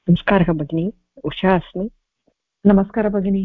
नमस्कारः भगिनी, उषा अस्मि। नमस्कार भगिनी।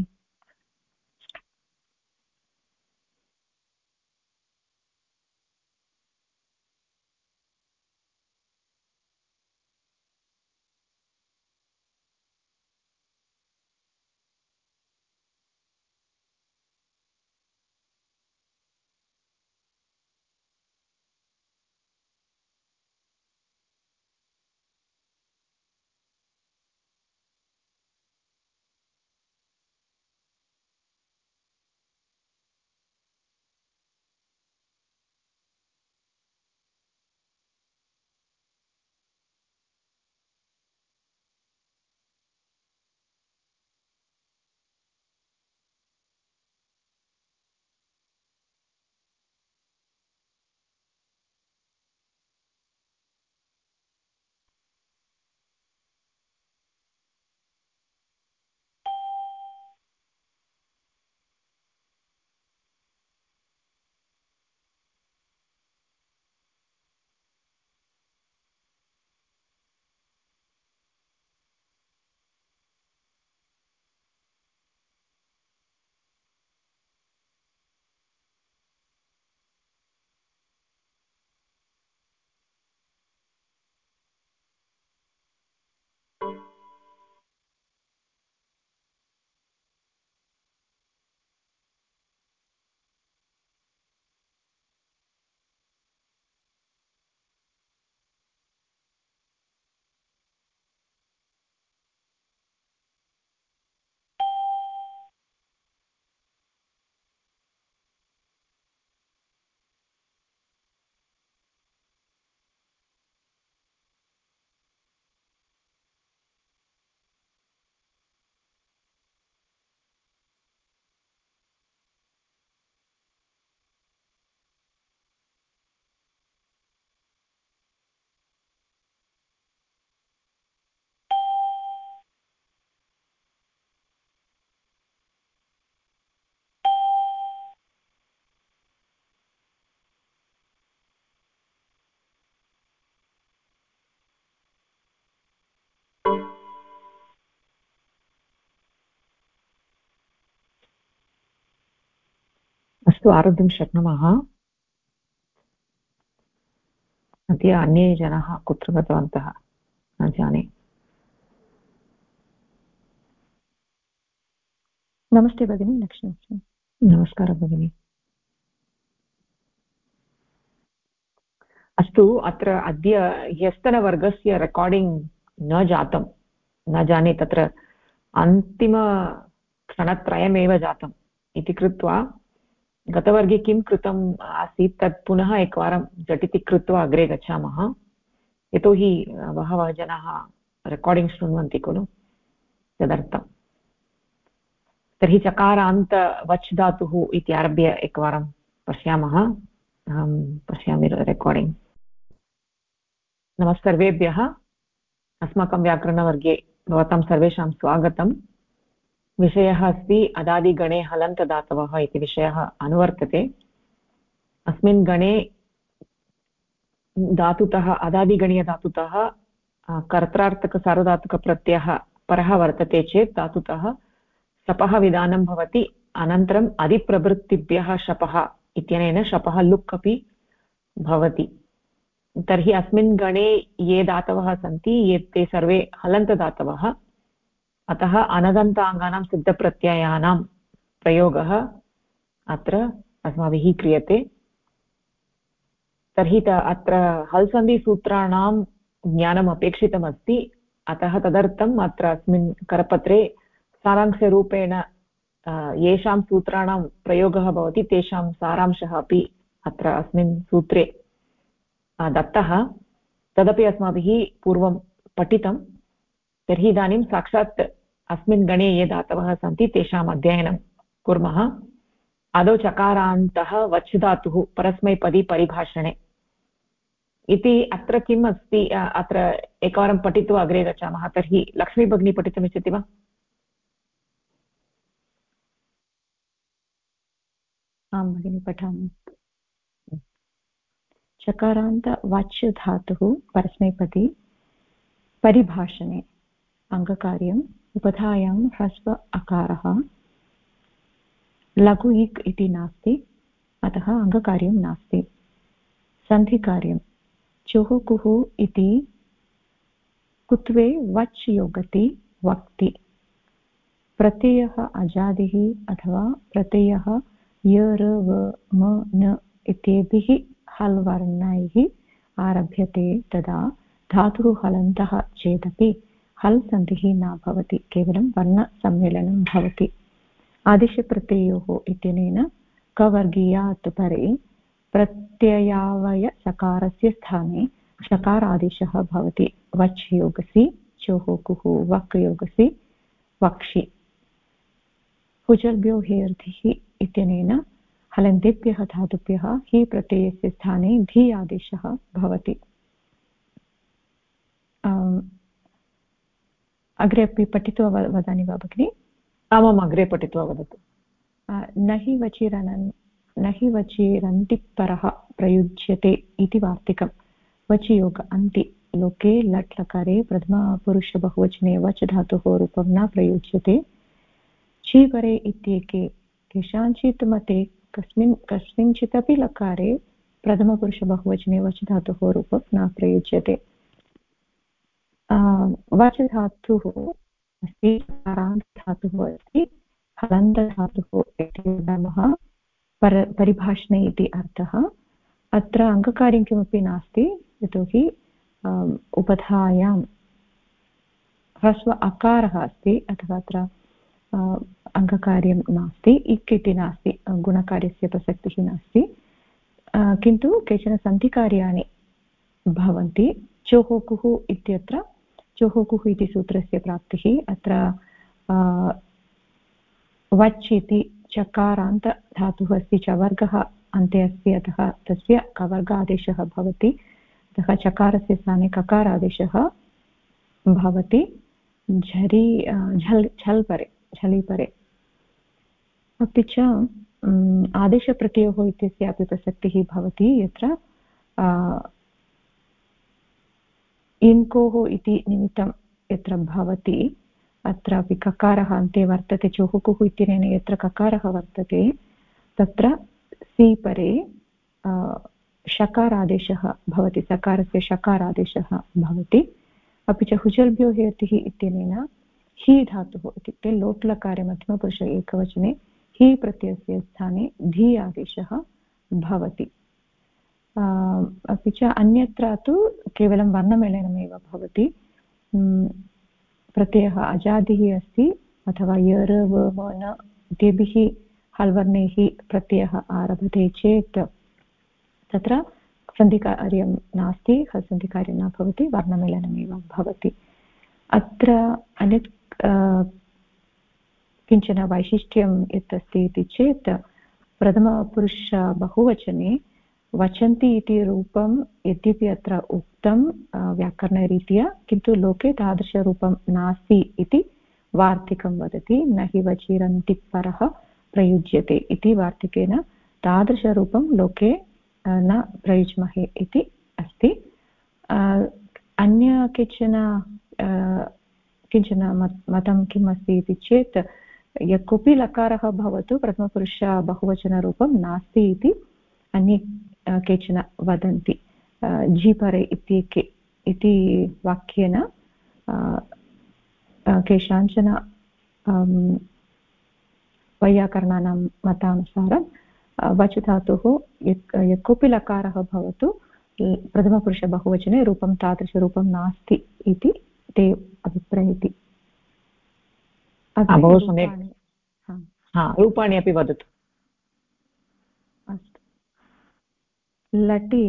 अस्तु, आरब्धुं शक्नुमः। अद्य अन्ये जनाः कुत्र गतवन्तः न जाने। नमस्ते भगिनी, लक्ष्मी। नमस्कारः भगिनी। अस्तु, अत्र अद्य ह्यस्तनवर्गस्य रेकार्डिङ्ग् न जातं, न जाने तत्र अन्तिमक्षणत्रयमेव जातम् इति कृत्वा गतवर्गे किं कृतम् आसीत् तत् पुनः एकवारं झटिति कृत्वा अग्रे गच्छामः। यतोहि बहवः जनाः रेकार्डिङ्ग् शृण्वन्ति खलु, तदर्थम्। तर्हि चकारान्त वच् धातुः इति आरभ्य एकवारं पश्यामः। अहं पश्यामि रेकार्डिङ्ग्। नमः सर्वेभ्यः। अस्माकं व्याकरणवर्गे भवतां सर्वेषां स्वागतम्। विषयः अस्ति अदादिगणे हलन्तदातवः इति विषयः अनुवर्तते। अस्मिन् गणे धातुतः अदादिगणीयधातुतः कर्त्रार्थकसार्वधातुकप्रत्ययः परः वर्तते चेत् धातुतः शपः विधानं भवति। अनन्तरम् अधिप्रभृतिभ्यः शपः इत्यनेन शपः लुक् अपि भवति। तर्हि अस्मिन् गणे ये धातवः सन्ति ते सर्वे हलन्तदातवः। अतः अनदन्ताङ्गानां सिद्धप्रत्ययानां प्रयोगः अत्र अस्माभिः क्रियते। तर्हि अत्र हल्सन्धिसूत्राणां ज्ञानम् अपेक्षितमस्ति। अतः तदर्थम् अत्र अस्मिन् करपत्रे सारांशरूपेण येषां सूत्राणां प्रयोगः भवति तेषां सारांशः अपि अत्र अस्मिन् सूत्रे दत्तः। तदपि अस्माभिः पूर्वं पठितं। तर्हि इदानीं साक्षात् अस्मिन् गणे ये धातवः सन्ति तेषाम् अध्ययनं कुर्मः। आदौ चकारान्तः वच् धातुः परस्मैपदी परिभाषणे इति अत्र किम् अस्ति, अत्र एकवारं पठित्वा अग्रे गच्छामः। तर्हि लक्ष्मी भगिनी पठितुमिच्छति वा? आं भगिनी, पठामि। चकारान्त वच् धातुः परस्मैपदी परिभाषणे अङ्गकार्यम् उपधायां ह्रस्व अकारः लघु इक् इति नास्ति अतः अङ्गकार्यं नास्ति सन्धिकार्यं चुः कुः इति कुत्वे वच् योगति वक्ति प्रत्ययः अजादिः अथवा प्रत्ययः य र व म न इत्येभिः हल् वर्णैः आरभ्यते तदा धातुः हलन्तः चेदपि हल् सन्धिः न भवति केवलं वर्णसम्मेलनं भवति आदिशप्रत्ययोः इत्यनेन कवर्गीयात् परे प्रत्ययावयसकारस्य स्थाने षकारादेशः भवति वच् योगसि चोः कुः वक् योगसि वक्षि कुजल्भ्यो हेर्धिः इत्यनेन हलन्तेभ्यः धातुभ्यः हि प्रत्ययस्य स्थाने धी आदेशः भवति अग्रे अपि पठित्वा वदामि वा भगिनि आमाम् अग्रे पठित्वा वदतु न हि वचिरन्तिपरः प्रयुज्यते इति वार्तिकं वचियोग अन्ति लोके लट् लकारे प्रथमपुरुषबहुवचने वच् धातोः रूपं न प्रयुज्यते चीपरे इत्येके केषाञ्चित् मते कस्मिंश्चिदपि लकारे प्रथमपुरुषबहुवचने वच् धातोः रूपं न प्रयुज्यते वच् धातुः अस्ति धातुः अस्ति हलन्तधातुः इति वदामः परिभाषणे इति अर्थः अत्र अङ्गकार्यं किमपि नास्ति यतोहि उपधायां ह्रस्व अकारः अस्ति अथवा अत्र अङ्गकार्यं नास्ति इक् इति नास्ति गुणकार्यस्य प्रसक्तिः नास्ति किन्तु केचन सन्धिकार्याणि भवन्ति चोः कुः इत्यत्र चोः कुः इति सूत्रस्य प्राप्तिः अत्र वच् इति चकारान्त धातुः अस्ति चवर्गः अन्ते अस्ति अतः तस्य कवर्गादेशः भवति अतः चकारस्य स्थाने ककारादेशः भवति झलि परे अपि च आदेशप्रत्ययोः इत्यस्यापि प्रसक्तिः भवति यत्र इन्कोः इति निमित्तं यत्र भवति अत्रापि ककारः अन्ते वर्तते चोः कुः इत्यनेन यत्र ककारः वर्तते तत्र सि परे षकारादेशः भवति सकारस्य षकारादेशः भवति अपि च हुचल्भ्यो हेतिः इत्यनेन हि धातुः इत्युक्ते लोट्लकारे मध्यमपुरुष एकवचने हि प्रत्ययस्य स्थाने धी आदेशः भवति अपि च अन्यत्र तु केवलं वर्णमेलनमेव भवति प्रत्ययः अजादिः अस्ति अथवा य र व म न इत्येभिः हल्वर्णैः प्रत्ययः आरभते चेत् तत्र सन्धिकार्यं नास्ति सन्धिकार्यं न भवति वर्णमेलनमेव भवति अत्र अन्यत् किञ्चन वैशिष्ट्यं यत् अस्ति इति चेत् प्रथमपुरुष बहुवचने वचन्ति इति रूपं यद्यपि अत्र उक्तं व्याकरणरीत्या किन्तु लोके तादृशरूपं नास्ति इति वार्तिकं वदति न हि वचिरन्तिपरः प्रयुज्यते इति वार्तिकेन तादृशरूपं लोके न प्रयुज्महे इति अस्ति अन्य किञ्चन मतं किम् अस्ति इति चेत् यः कोऽपि लकारः भवतु प्रथमपुरुष बहुवचनरूपं नास्ति इति अन्ये केचन वदन्ति जीपरे इत्येके इति वाक्येन केषाञ्चन वैयाकरणानां मतानुसारं वच् धातुः यः कोऽपि लकारः भवतु प्रथमपुरुषबहुवचने रूपं तादृशरूपं नास्ति इति ते अभिप्रैति बहु सम्यक् रूपाणि अपि वदतु अस्तु लटि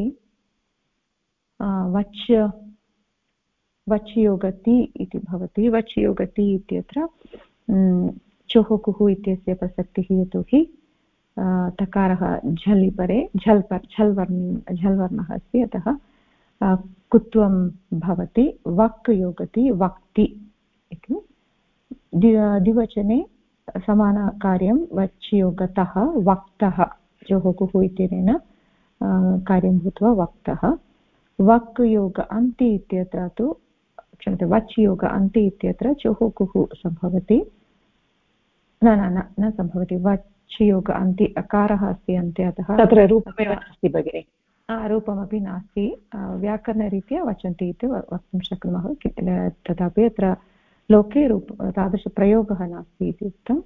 वच् योगति इति भवति वच् योगति इत्यत्र चोः कुः इत्यस्य प्रसक्तिः यतोहि तकारः झलि परे झल् वर्णः अस्ति अतः कुत्वं भवति वक् योगति वक्ति इति द्विवचने समानकार्यं वच् योगतः वक्तः चोः कुः इत्यनेन कार्यं भूत्वा वक्तः वक् योग अन्ति इत्यत्र तु क्षम्यते वच् योग अन्ति इत्यत्र चोहोकुः सम्भवति न न न न सम्भवति वच् योग अन्ति अकारः अस्ति अन्ते अतः तत्र रूपमेव नास्ति भगिनि रूपमपि नास्ति व्याकरणरीत्या वचन्ति इति वक्तुं शक्नुमः तथापि अत्र लोके तादृशप्रयोगः नास्ति इति उक्तम्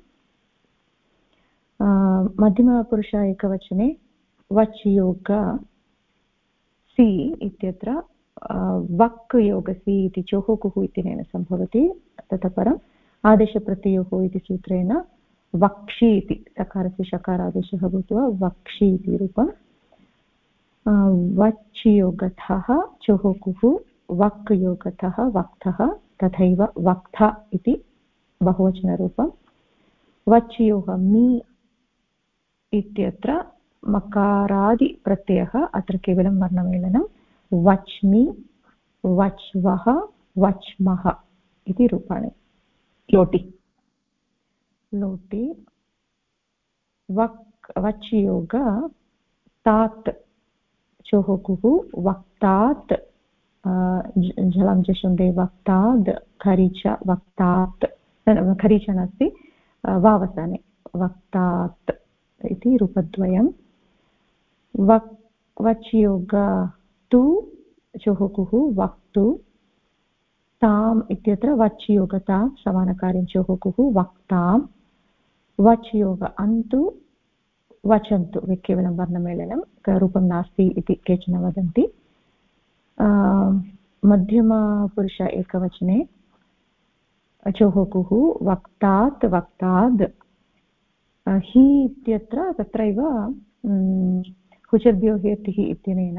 मध्यमपुरुष एकवचने वच् योग सि इत्यत्र वक् योगसि इति चोहोकुः इत्यनेन सम्भवति ततः परम् आदेशप्रत्ययोः इति सूत्रेण वक्षि इति सकारस्य शकारादेशः भूत्वा वक्षि इति रूपम् वच् योगतः चोहोकुः वक् योगतः वक्तः तथैव वक्ता इति बहुवचनरूपं वच् योग मी इत्यत्र मकारादिप्रत्ययः अत्र केवलं वर्णमेलनं वच्मि वच्वः वच्मः इति रूपाणि लोटि लोटि वच् योग तात् चोहोकुः वक्तात् जलं जशुन्दे वक्ताद् खरीच वक्तात् खरीच नास्ति वावसाने वक्तात् इति रूपद्वयं वच् योग तु चोहोकुः वक्तु ताम् इत्यत्र वच् योगता समानकार्यं चोहोकुः वक्तां वच् योग अन्तु वचन्तु केवलं वर्णमेलनं रूपं नास्ति इति केचन वदन्ति मध्यमपुरुष एकवचने चोहोकुः वक्तात् वक्ताद् हि इत्यत्र तत्रैव हुचद्यो हेतिः इत्यनेन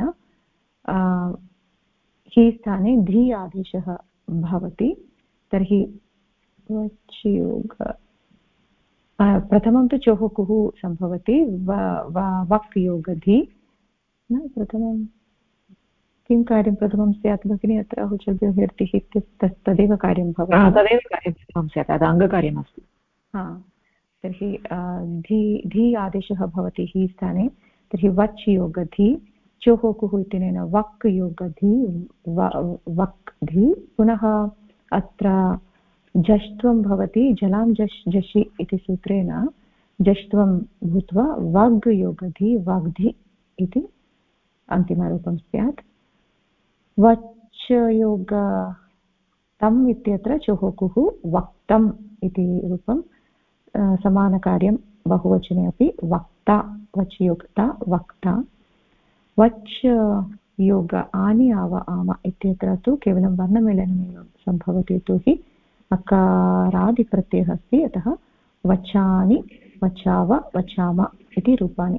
हि स्थाने धी आदेशः भवति तर्हि वच् योग प्रथमं तु चोहोकुः सम्भवति वक् योगधि न प्रथमं किं कार्यं प्रथमं स्यात् भगिनी अत्र हुचद्यो हेतिः तदेव कार्यं भवति तदेव कार्यं स्यात् तद् अङ्गकार्यमस्ति तर्हि धी आदेशः भवति हि स्थाने तर्हि वच् योगधि चोहोकुः इत्यनेन वक् योगधि वक् धि पुनः अत्र जष्ट्वं भवति जलां जषि इति सूत्रेण जष्ट्वं भूत्वा वग् योगधि वग्धि इति अन्तिमरूपं स्यात् वच् योग तम् इत्यत्र चोहोकुः वक्तम् इति रूपं समानकार्यं बहुवचने अपि वक्ता वच् योगता वक्ता वच् योग आनि आव आम इत्यत्र तु केवलं वर्णमेलनमेव सम्भवति यतोहि अकारादिप्रत्ययः अस्ति अतः वचानि वचाव वचाम इति रूपाणि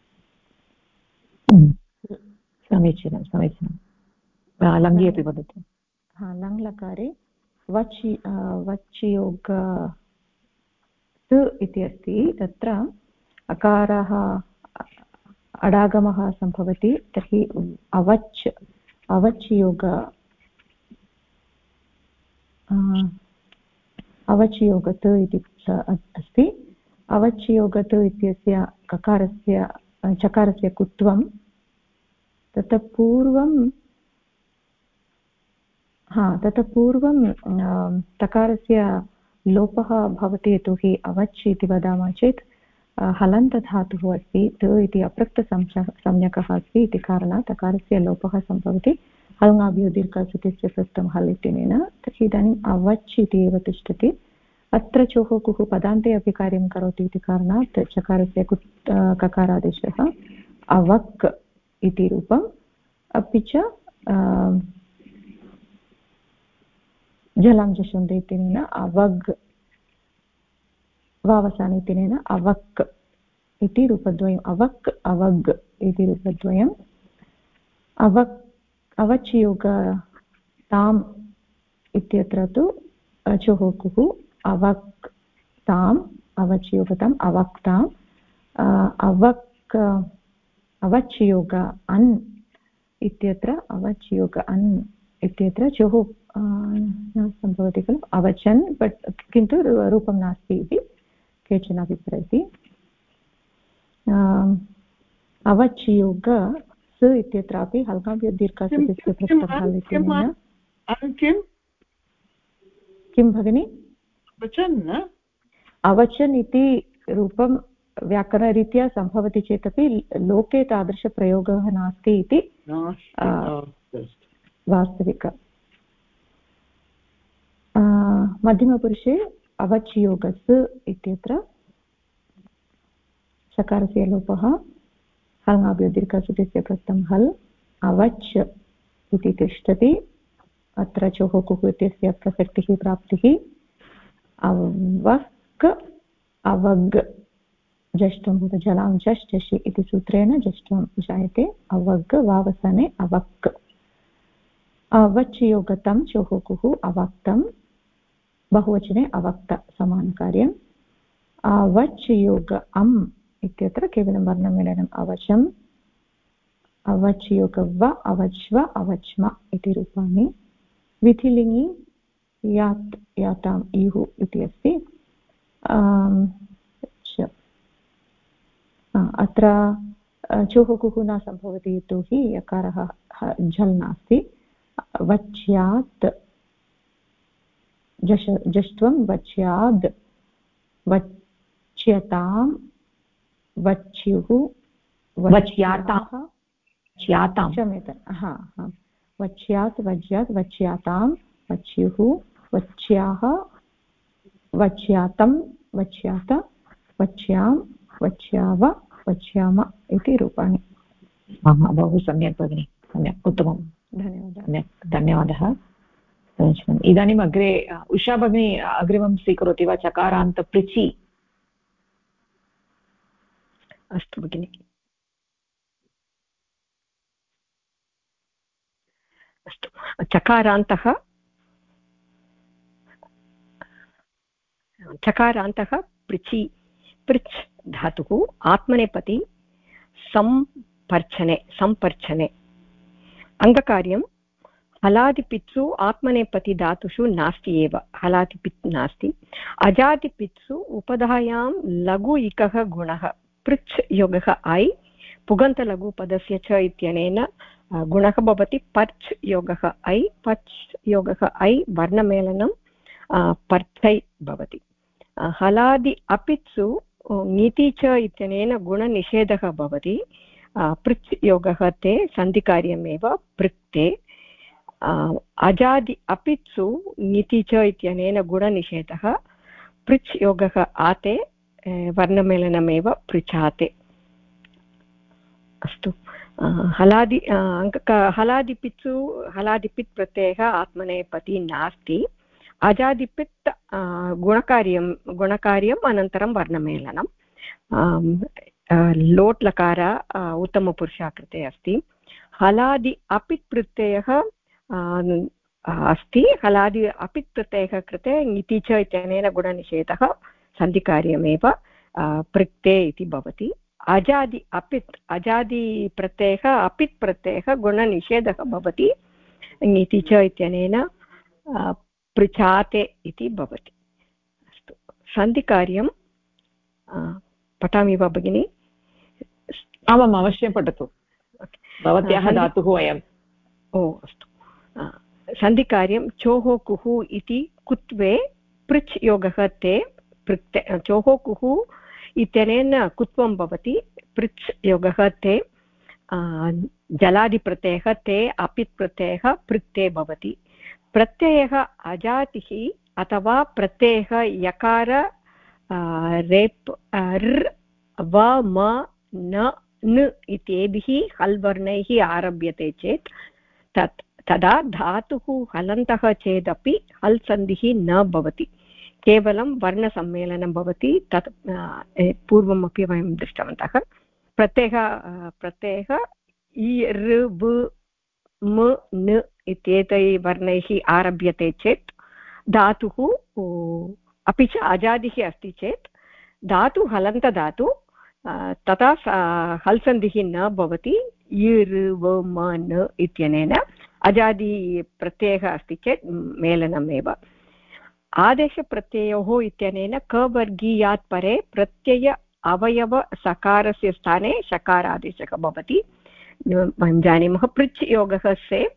समीचीनं समीचीनं लङ्घि अपि वदतु लङ्लकारे वच् योग इति अस्ति तत्र अकारः अडागमः सम्भवति तर्हि अवच् योग अवच् योगत् इति अस्ति अवच् योगत् इत्यस्य ककारस्य चकारस्य कुत्वं ततः पूर्वं तकारस्य लोपः भवति यतोहि अवच् इति वदामः चेत् हलन्तधातुः अस्ति त इति अप्रक्तसंज्ञकः अस्ति इति कारणात् तकारस्य लोपः सम्भवति हल्ङ्गाभ्यो दीर्घसुतिस्य पृष्ठं हल् इत्यनेन तर्हि इदानीम् अवच् इति एव तिष्ठति अत्र चोहोकुः पदान्ते अपि कार्यं करोति इति कारणात् चकारस्य ककारादेशः अवक् इति रूपम् अपि च जलं जशुन्दे इत्यनेन अवग् वावसाने इत्यनेन अवक् इति रूपद्वयम् अवक् अवग् इति रूपद्वयम् अवच् योग ताम् इत्यत्र तु चोहोकुः अवक् ताम् अवच् योगताम् अवक्ताम् अवच् योग अन् इत्यत्र अवच् योग अन् इत्यत्र चोः न सम्भवति खलु अवचन् बट् किन्तु रूपं नास्ति इति केचन अभिप्रैति अवच् योग स इत्यत्रापि हल्काभ्यो दीर्घस्य पृष्ठभाग इत्यनेन किं भगिनि? वचन् अवचन् इति रूपं व्याकरणरीत्या सम्भवति चेदपि लोके तादृशप्रयोगः नास्ति इति वास्तविक। मध्यमपुरुषे अवच् योगस् इत्यत्र सकारस्य लोपः हल् दीर्घसुतस्य प्रत्ययं हल् अवच् इति तिष्ठति। अत्र चोः कुः इत्यस्य प्रसक्तिः प्राप्तिः। अवक् अवग् जष्टं भवति जलां जश् जषि इति सूत्रेण जष्टं जायते। अवग् वावसाने अवक्। अवच् योगतं चोः कुः अवक्तं बहुवचने अवक्त समानकार्यम्। अवच् योग अम् इत्यत्र केवलं वर्णमेलनम् अवचम्। अवच् योग व अवच्व अवच्म इति रूपाणि। विधिलिङ्गि यात् याताम् इयुः इति अस्ति। अत्र चोः कुः न सम्भवति यतोहि यकारः झल् नास्ति। वच्यात् जष्ट्वं वच्याद् वच्यतां वच्युः वच्यातां क्षम्यतां वच्यात् वज्यात् वच्यातां वच्युः वच्याः वच्यातं वच्यात वच्यां वच्याव वच्याम इति रूपाणि। बहु सम्यक् भगिनि, सम्यक्, उत्तमं, धन्यवादः। धन्यवादः। इदानीम् अग्रे उषा भगिनी अग्रिमं स्वीकरोति वा? चकारान्त पृचि। अस्तु भगिनि। अस्तु, चकारान्तः पृचि पृच् धातुः आत्मनेपदी संपर्चने अङ्गकार्यं हलादिपित्सु आत्मनेपदी धातुषु नास्ति एव। हलादिपित् नास्ति। अजादिपित्सु उपधायां लघु इकः गुणः पृच् योगः ऐ पुगन्तलघुपदस्य च इत्यनेन गुणः भवति पर्च् योगः ऐ। पर्च् योगः ऐ वर्णमेलनं पर्चै भवति। हलादि अपित्सु ङिति च इत्यनेन गुणनिषेधः भवति। पृच् योगः ते सन्धिकार्यमेव पृक्ते। अजादि अपित्सु ङिति च इत्यनेन गुणनिषेधः। पृच् योगः आते वर्णमेलनमेव पृच्छाते। अस्तु, हलादिपित्सु हलादिपित् प्रत्ययः आत्मनेपदी नास्ति। अजादिपित् गुणकार्यम् अनन्तरं वर्णमेलनं। लोट् लकार उत्तमपुरुषा कृते अस्ति। हलादि अपित् प्रत्ययः अस्ति। हलादि अपित् प्रत्ययः कृते ङिति च इत्यनेन गुणनिषेधः सन्धिकार्यमेव पृक्ते इति भवति। अजादि प्रत्ययः अपित् प्रत्ययः गुणनिषेधः भवति। ङिति च इत्यनेन पृच्छाते इति भवति। अस्तु, सन्धिकार्यं पठामि वा भगिनि? आमाम्, अवश्यं पठतु, भवत्याः धातुः अयम्। अस्तु, सन्धिकार्यं चोः कुः इति कुत्वे पृच् योगः ते पृक्ते। चोः कुः इत्यनेन कुत्वं भवति। पृच् योगः ते जलादिप्रत्ययः ते अपित् प्रत्ययः पृक्ते भवति। प्रत्ययः अजातिः अथवा प्रत्ययः यकार रेप् र् व म न न इत्येभिः हल् वर्णैः आरभ्यते चेत् तदा धातुः हलन्तः चेदपि हल् सन्धिः न भवति, केवलं वर्णसम्मेलनं भवति। तत् पूर्वमपि वयं दृष्टवन्तः। प्रत्ययः इ ऋ व म न इत्येतैः वर्णैः आरभ्यते चेत् धातुः, अपि च अजादिः अस्ति चेत् धातु हलन्तधातु, तथा हल् सन्धिः न भवति। इ ऋ व म न इत्यनेन अजादि प्रत्ययः अस्ति चेत् मेलनमेव। आदेशप्रत्ययोः इत्यनेन कवर्गीयात् परे प्रत्यय अवयव सकारस्य स्थाने शकारादेशः भवति। वयं जानीमः पृच् योगः से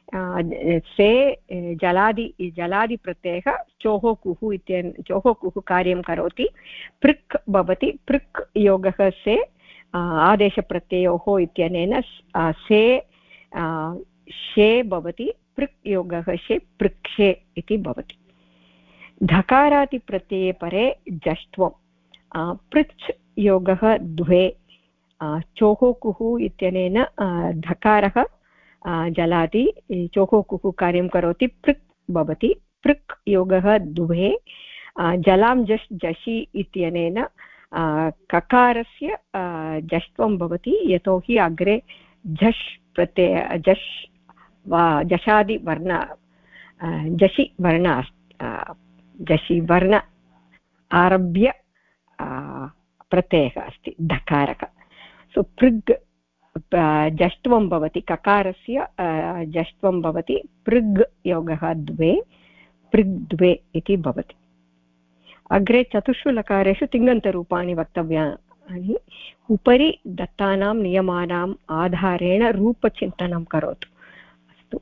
से जलादिप्रत्ययः चोः कुः चोः कुः कार्यं करोति पृक् भवति पृक् योगः से आदेशप्रत्ययोः इत्यनेन से शे भवति पृक् योगः शे पृक्षे इति भवति धकारादिप्रत्यये परे जष्ट्वं पृच् योगः द्वे चोः कुः इत्यनेन धकारः जलादि चोः कुः कार्यं करोति पृक् भवति पृक् योगः द्वे जलां जश् जषि इत्यनेन ककारस्य जष्ट्वं भवति यतोहि अग्रे झष् प्रत्यय झष् जषादिवर्ण जषि वर्ण जषि वर्ण आरभ्य प्रत्ययः अस्ति धकारः सो पृग् जष्ट्वं भवति ककारस्य जष्ट्वं भवति पृग् योगः द्वे पृग् द्वे इति भवति अग्रे चतुर्षु लकारेषु तिङन्तरूपाणि वक्तव्यानि उपरि दत्तानां नियमानाम् आधारेण रूपचिन्तनं करोतु अस्तु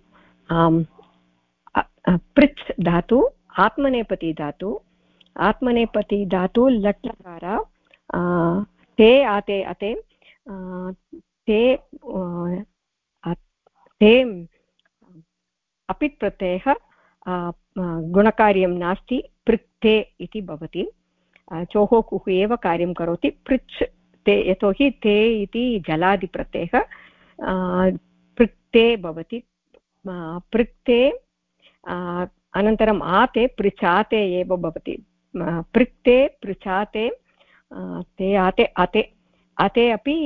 पृच् धातु आत्मनेपदी धातु लट् लकार ते आते अते ते अपित् प्रत्ययः गुणकार्यं नास्ति पृक्ते इति भवति चोः कुः एव कार्यं करोति पृच् ते यतोहि ते इति जलादिप्रत्ययः पृक्ते भवति पृक्ते अनन्तरम् आते पृचाते एव भवति पृक्ते पृचाते ते आते अते अते अपि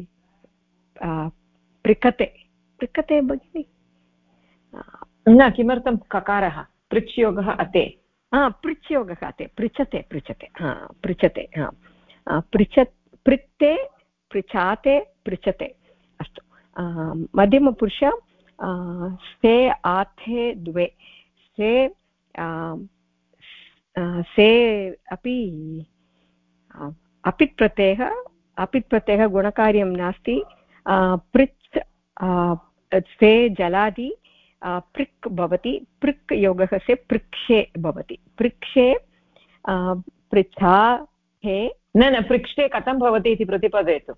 पृक्कते भगिनि न किमर्थं ककारः पृच्छयोगः अते पृच्छयोगः अते पृच्छते पृक्ते पृचाते पृच्छते अस्तु मध्यमपुरुष से आथे द्वे से अपि अपित् प्रत्ययः गुणकार्यं नास्ति पृच् से जलादि पृक् भवति पृक् योगः से पृक्षे भवति पृक्षे पृच्छा हे न पृक्षे कथं भवति इति प्रतिपादयतु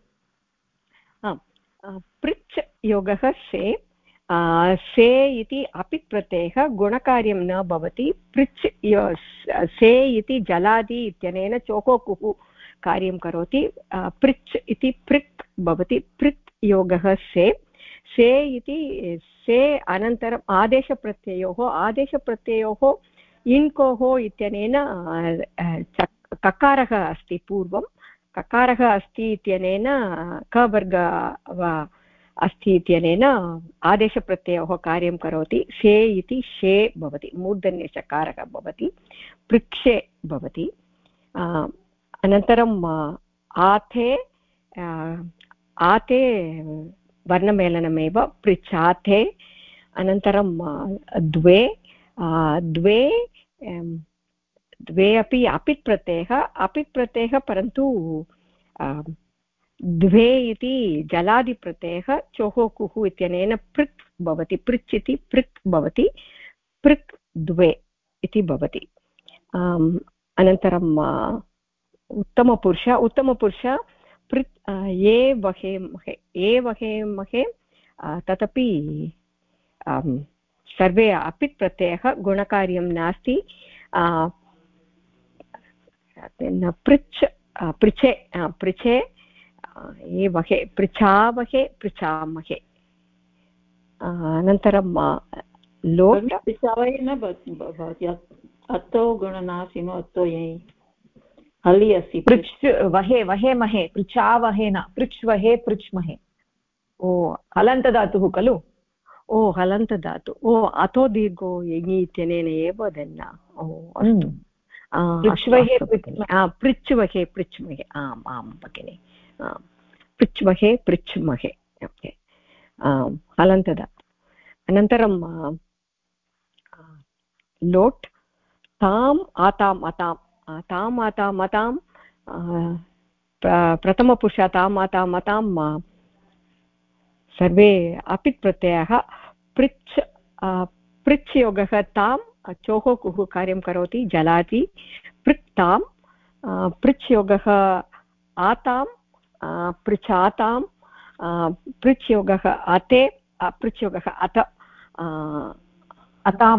पृच् योगः से इति अपित् प्रत्ययः गुणकार्यं न भवति पृच् से इति जलादि इत्यनेन चोः कुः कार्यं करोति पृच् इति पृक् भवति पृक् योगः से इति से अनन्तरम् आदेशप्रत्ययोः इन्कोः इत्यनेन ककारः अस्ति पूर्वं ककारः अस्ति इत्यनेन कवर्ग अस्ति इत्यनेन आदेशप्रत्ययोः कार्यं करोति से इति शे भवति मूर्धन्यचकारः भवति पृक्षे भवति अनन्तरम् आते वर्णमेलनमेव पृच्छाते अनन्तरं द्वे अपि अपित् प्रत्ययः परन्तु द्वे इति जलादिप्रत्ययः चोः कुः इत्यनेन पृक् भवति पृच् इति पृक् भवति पृक् द्वे इति भवति अनन्तरम् उत्तमपुरुष पृक् ये वहे महे तदपि सर्वे अपित् प्रत्ययः गुणकार्यं नास्ति पृच्छे ये वहे पृच्छावहे पृच्छामहे अनन्तरं लोट् पृच्छावहे न भवति अतो गुणनासिनो अतो ये हलि अस्ति पृच् वहे महे पृच्छावहे न पृच् वहे पृच्महे ओ हलन्तधातुः खलु ओ हलन्तधातु ओ अतो दीर्घो यङि इत्यनेन एव दन्ना ओ अस्तु पृच्छ्वहे पृच्छ्महे आम् भगिनि पृच्छ्वहे पृच्छ्महे ओके हलन्तधातु अनन्तरं लोट् ताम् आताम् अतां प्रथमपुरुष ताम् आताम् सर्वे अपित् प्रत्ययः पृच्छ पृच् योगः तां चोः कुः कार्यं करोति जलाति पृक्तां पृच् योगः आतां पृच्छातां पृच् योगः अते पृच् योगः अत अतां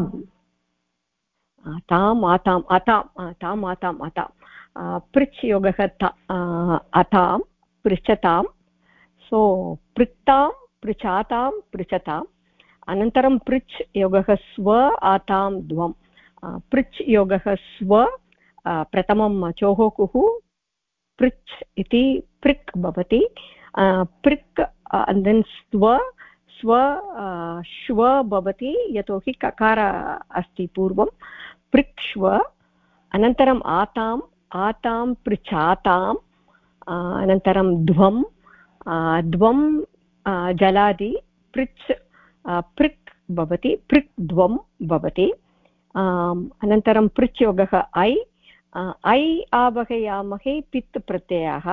ताम् आताम् अतां ताम् आताम् अतां पृच् योगः अतां पृच्छतां सो पृक्तां पृच्छातां पृच्छताम् अनन्तरं पृच् योगः स्व आतां द्वं पृच् योगः स्व प्रथमं चोः कुः पृच् इति पृक् भवति पृक् देन् स्व श्व भवति यतोहि ककार अस्ति पूर्वं पृक्ष्व अनन्तरम् आतां पृच्छाताम् अनन्तरं द्वं जलादि पृच् पृक् भवति पृक् द्वं भवति अनन्तरं पृच् योगः ऐ आवहयामहे पित् प्रत्ययः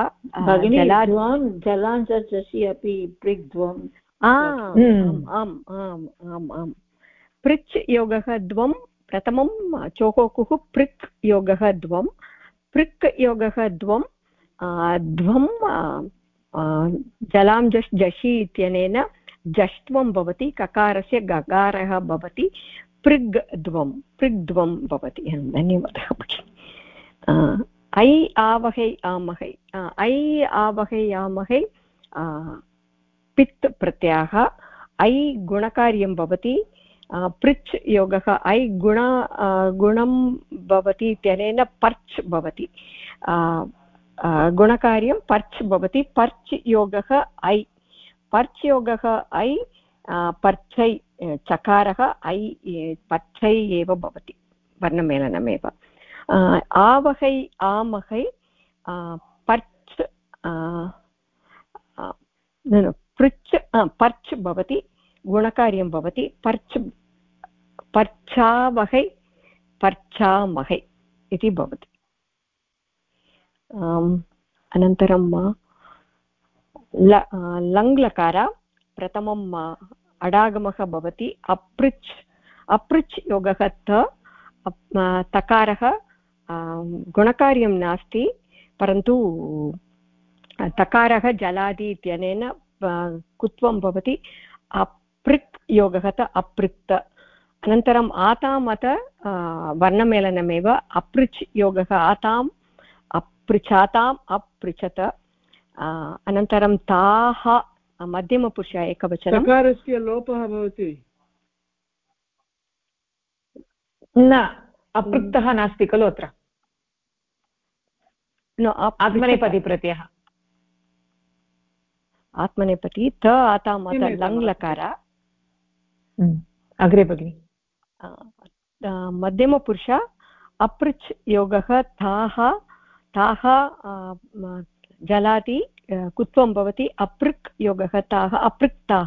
जलाञ्जसि अपि पृग्ध्वम् आम् आम् आम् आम् आम् पृच् योगः द्वं प्रथमं चोः कुः पृक् योगः द्वं पृक् योगः द्वं जलां जश् जषि इत्यनेन जष्ट्वं भवति ककारस्य गकारः भवति पृग्ध्वं भवति धन्यवादः ऐ आवहयामहे ऐ आवहयामहे पित् प्रत्ययः ऐ गुणकार्यं भवति पृच् योगः ऐ गुणं भवति इत्यनेन पर्च् भवति गुणकार्यं पर्च् भवति पर्च् योगः ऐ पर्च् योगः ऐ पर्चै चकारः ऐ पर्चै एव भवति वर्णमेलनमेव आवहै आमहै पर्च् पृच् पर्च् भवति गुणकार्यं भवति पर्चावहै पर्चामहै इति भवति अनन्तरं लङ्लकार प्रथमम् अडागमः भवति अपृच् योगः तकारः गुणकार्यं नास्ति परन्तु तकारः जलादि इत्यनेन कुत्वं भवति अपृक् योगः अपृक्त अनन्तरम् आतामत वर्णमेलनमेव अपृच् योगः आताम् अपृच्छाताम् अपृच्छत अनन्तरं ताः मध्यमपुरुष एकवचनं तकारस्य लोपः भवति न अपृक्तः नास्ति खलु अत्र आत्मनेपदी प्रत्ययः आत्मनेपदी त आताम् अत लङ्लकार अग्रे भगिनि मध्यमपुरुष अपृच् योगः ताः जलादि कुत्वं भवति अपृक् योगः ताः अपृक्ताः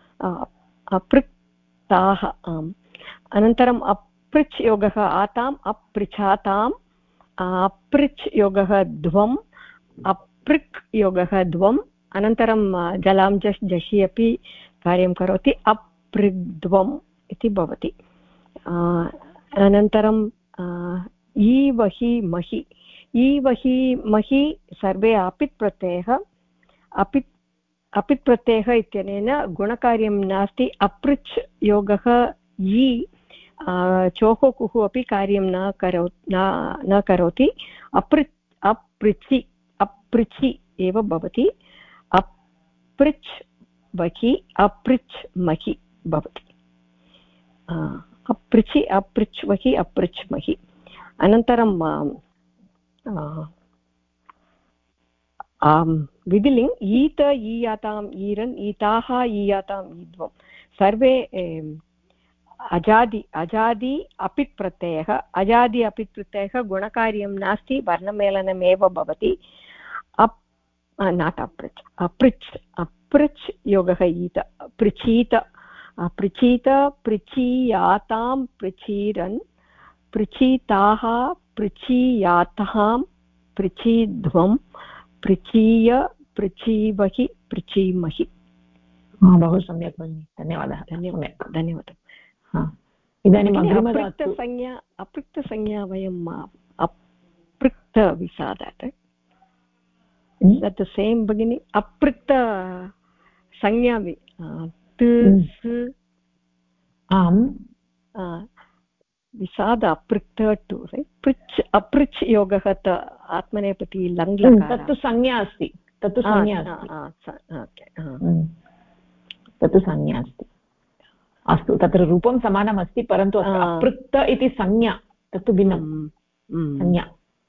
अनन्तरम् अपृच् योगः आताम् अपृच्छाताम् अपृच् योगः द्वम् अपृक् योगः द्वम् अनन्तरं जलां जषि अपि कार्यं करोति अपृग्ध्वम् इति भवति अनन्तरं ईवहि महि ईवहि महि सर्वे अपित् प्रत्ययः अपित् प्रत्ययः इत्यनेन गुणकार्यं नास्ति अपृच् योगः इ चोः कुः अपि कार्यं न करोति अपृचि एव भवति अपृच् वहि अपृच् महि भवति अपृचि अपृच् वहि अपृच् महि अनन्तरं विधिलिङ्ग् ईत ईयाताम् ईरन् ईताः ईयाताम् ईध्वं सर्वे अजादि अपित् प्रत्ययः अजादि अपित् प्रत्ययः गुणकार्यं नास्ति वर्णमेलनमेव भवति नाट् अपृच् योगः ईत पृच्छीत पृच्छीयातां पृच्छीरन् पृच्छीताः पृच्छीयातां पृच्छीध्वं पृच्छीय पृच्छीवहि पृच्छीमहि बहु सम्यक् भगिनि धन्यवादः धन्यवादः इदानीम् अग्रिमधातु अपृक्तसंज्ञा वयम् अपृक्त we saw that, right? That the same beginning aprikta sanya visada aprikta too, right? aprich yogah ta atmanepati langlakara tattu sanya asti tattu sanya asti अस्तु तत्र रूपं समानम् अस्ति परन्तु अपृक्त इति संज्ञा तत्तु भिन्नं संज्ञा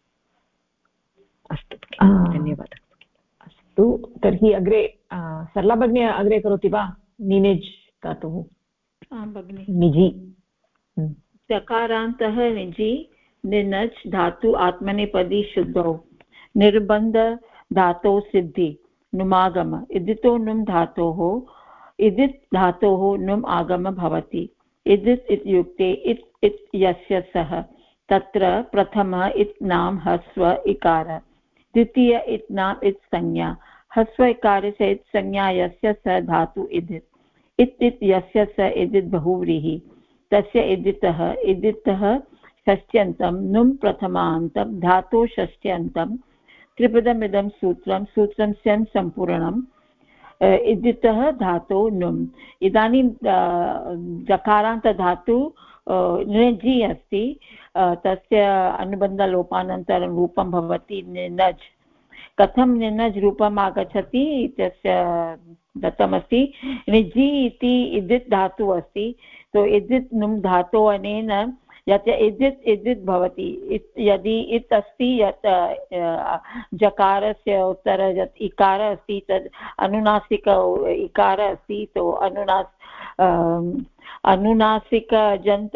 अस्तु धन्यवादः अस्तु तर्हि अग्रे सरला भगिनी अग्रे करोति वा निनेज् धातुः भगिनि निजि चकारान्तः निजि निनज् धातु आत्मनेपदी शुद्धौ निर्बन्ध धातौ सिद्धि नुमागम इदितो नुम् धातोः इदित् धातोः नुम् आगम भवति इदित् इत्युक्ते इत् यस्य सः तत्र प्रथम इत् नाम ह्रस्व इकार द्वितीय इत् नाम इत् संज्ञा ह्रस्व इकार से इत् संज्ञा यस्य स धातु इदित् इत् यस्य स इदित् बहुव्रीहि तस्य इदितः षष्ट्यन्तं नुम् प्रथमान्तं धातोः षष्ट्यन्तं त्रिपदमिदं सूत्रं स्यन् सम्पूर्णम् इदितः धातु नुम् इदानीं जकारान्तधातु निजि अस्ति तस्य अनुबन्धलोपानन्तरं रूपं भवति निनज् कथं निनज् रूपम् आगच्छति तस्य दत्तमस्ति निजि इति इदित् धातु अस्ति तो इदित् नुम् धातु अनेन यत् इदित् भवति यदि इत् अस्ति यत् जकारस्य उत्तर यत् इकार अस्ति तद् अनुनासिक इकार अस्ति तो अनुनासिकजन्त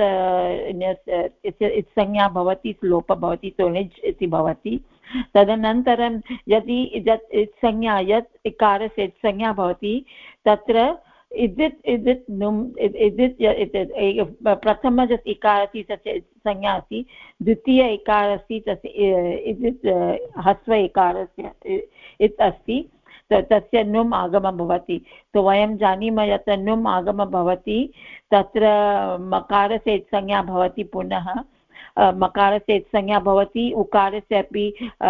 संज्ञा भवति लोपः भवति तो निज् इति भवति तदनन्तरं यदि यत् संज्ञा यत् इकारस्य संज्ञा भवति तत्र इदित् नुम् इदित् प्रथम यत् इकार अस्ति तस्य संज्ञा अस्ति द्वितीय इकार अस्ति तस्य इदित् ह्रस्व इकारस्य इत् अस्ति तस्य नुम् आगमः भवति तो वयं जानीमः यत् नुम् आगमः भवति तत्र मकारस्य संज्ञा भवति पुनः मकारस्य संज्ञा भवति उकारस्य अपि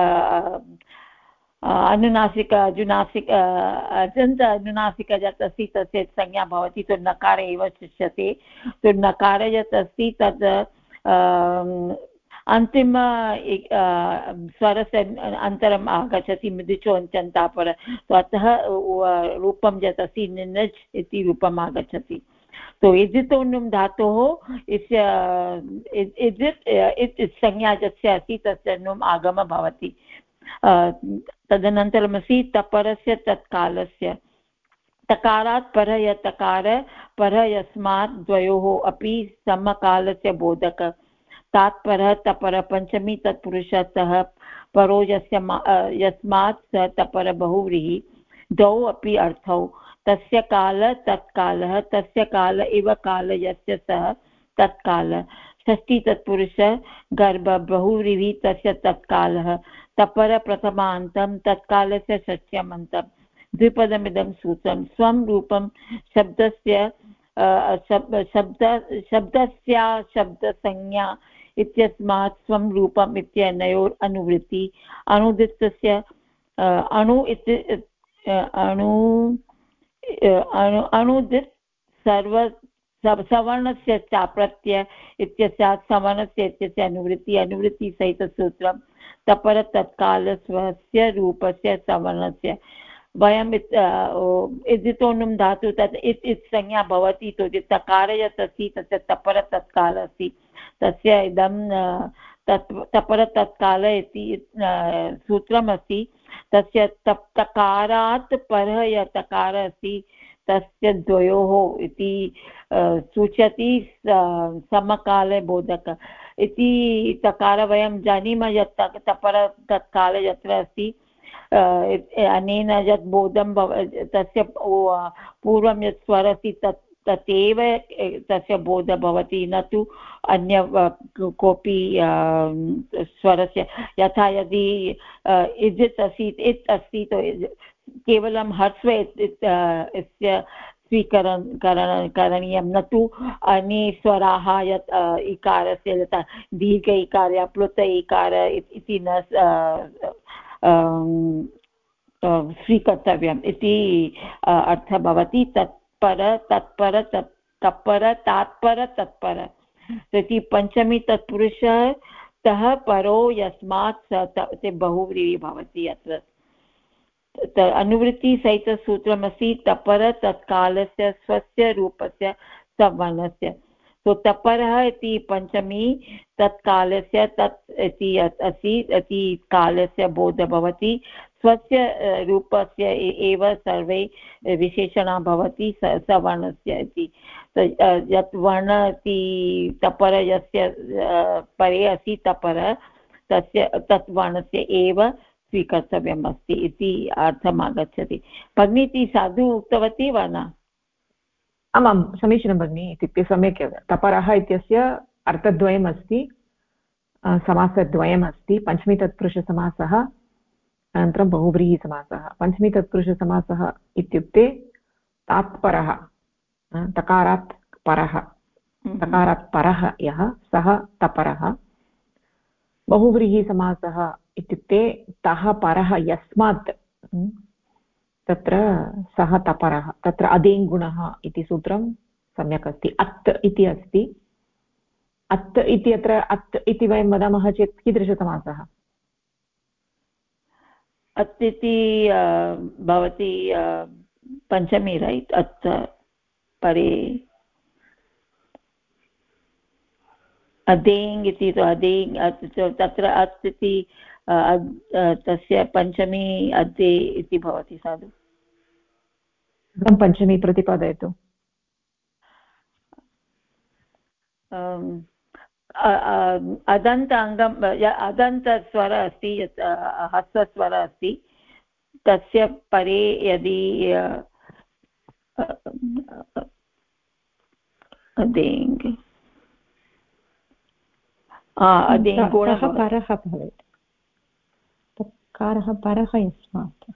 अनुनासिक अजुनासिक अजन्त अनुनासिक यत् अस्ति तस्य संज्ञा भवति तो नकार एव शिष्यते तो नकार यत् अस्ति तद् अन्तिम स्वरस्य अन्तरम् आगच्छति मृदुचो चन्तापर तो अतः रूपं यत् अस्ति निनज् इति रूपम् आगच्छति तो इदितो नुम् धातोः इदित् संज्ञा यस्य अस्ति तस्य नुम् आगमः भवति तदनन्तरमस्ति तपरस्य तत्कालस्य तकारात् परः यत् तकार परः यस्मात् द्वयोः अपि समकालस्य बोधक तात्परः तपर पञ्चमी तत्पुरुषतः परो यस्मात् स तपर बहुव्रीहि द्वौ अपि अर्थौ तस्य काल तत्कालः तस्य काल इव काल यस्य सः तत्काल षष्ठी तत्पुरुष गर्भ बहुव्रीहि तस्य तत्कालः तपर प्रथमान्तं तत्कालस्य षष्ठ्यमन्तं द्विपदमिदं सूत्रं स्वं रूपं शब्दस्य शब्दसंज्ञा इत्यस्मात् स्वं रूपम् इत्यनयोः अनुवृत्ति अनुदितस्य अनुदित सवर्णस्य चाप्रत्यय इत्यस्यात् सवर्णस्य इत्यस्य अनुवृत्तिसहितसूत्रं तपर तत्काल स्वस्य रूपस्य सवर्णस्य वयं इदितो नुम् धातु तत् इत् संज्ञा भवति तो तकार यत् अस्ति तस्य तपर तत्काल अस्ति तस्य इदं तपर तत्काल इति सूत्रम् अस्ति तस्य तकारात् परः यत् तकार अस्ति तस्य द्वयोः इति सूचयति समकाले बोधक इति तकार वयं जानीमः यत् तपर तत्काल यत्र अस्ति अनेन यत् बोधं तस्य पूर्वं यत् स्वर अस्ति तदेव तस्य बोधः भवति न तु अन्य कोऽपि स्वरस्य यथा यदि इदित् अस्ति इत् अस्ति तो केवलं ह्रस्व इस्य करणीयं, न तु अन्ये स्वराः यत् इकारस्य यथा दीर्घ इकार प्लुत इकार इति न स्वीकर्तव्यम् इति अर्थः भवति। तत्पर तत्पर तत्पर तात्पर तत्पर इति पञ्चमी तत्पुरुषः तः परो यस्मात् ते बहुव्रीहि भवति। अत्र अनुवृत्तिसहितसूत्रमस्ति तपर तत्कालस्य स्वस्य रूपस्य सवर्णस्य। तो तपरः इति पञ्चमी तत्कालस्य तत् इति अस्ति इति कालस्य बोधः भवति। स्वस्य रूपस्य एव सर्वे विशेषणाः भवति सवर्णस्य इति। यत् वर्ण इति तपर यस्य परे अस्ति तपर तस्य तत् वर्णस्य एव स्वीकर्तव्यम् अस्ति इति अर्थम् आगच्छति। भगिनी इति साधु उक्तवती वा न? आमां समीचीनं भगिनि, इत्युक्ते सम्यक् एव। तपरः इत्यस्य अर्थद्वयम् अस्ति, समासद्वयम् अस्ति। पञ्चमी तत्पुरुषसमासः अनन्तरं बहुव्रीहिसमासः। पञ्चमी तत्पुरुषसमासः इत्युक्ते तात्परः, तकारात् परः, तकारात् परः यः सः तपरः। बहुव्रीहिसमासः इत्युक्ते तः परः यस्मात् तत्र सः तपरः। तत्र अदेङ्गुणः इति सूत्रं सम्यक् अस्ति। अत् इति अस्ति। अत् इति अत्र अत् इति वयं वदामः चेत् कीदृशसमासः? अत् इति भवति पञ्चमी रैट्? अत् परे अदेङ् इति अदेङ् तत्र अत् इति तस्य पञ्चमी अद्ये इति भवति साधु। पञ्चमी प्रतिपादयतु। अदन्त अङ्गम् अदन्तस्वर अस्ति, यत् ह्रस्वस्वर अस्ति, तस्य परे यदि अदेङ् परः भवेत्, तकारः परः यस्मात्।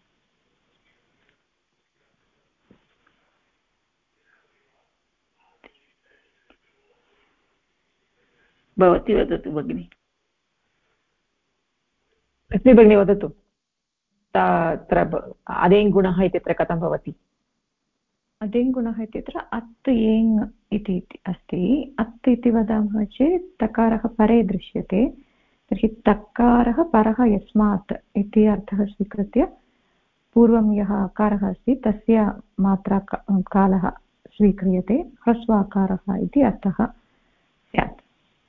भवती वदतु भगिनि। अस्मि भगिनि, वदतु। तत्र अदेङ्गुणः इत्यत्र कथं भवति? अदेङ्गुणः इत्यत्र अत् एङ् इति अस्ति। अत् इति वदामः चेत् तकारः परे दृश्यते, तर्हि तकारः परः यस्मात् इति अर्थः स्वीकृत्य पूर्वं यः अकारः अस्ति तस्य मात्रा कालः स्वीक्रियते, ह्रस्वाकारः इति अर्थः स्यात्।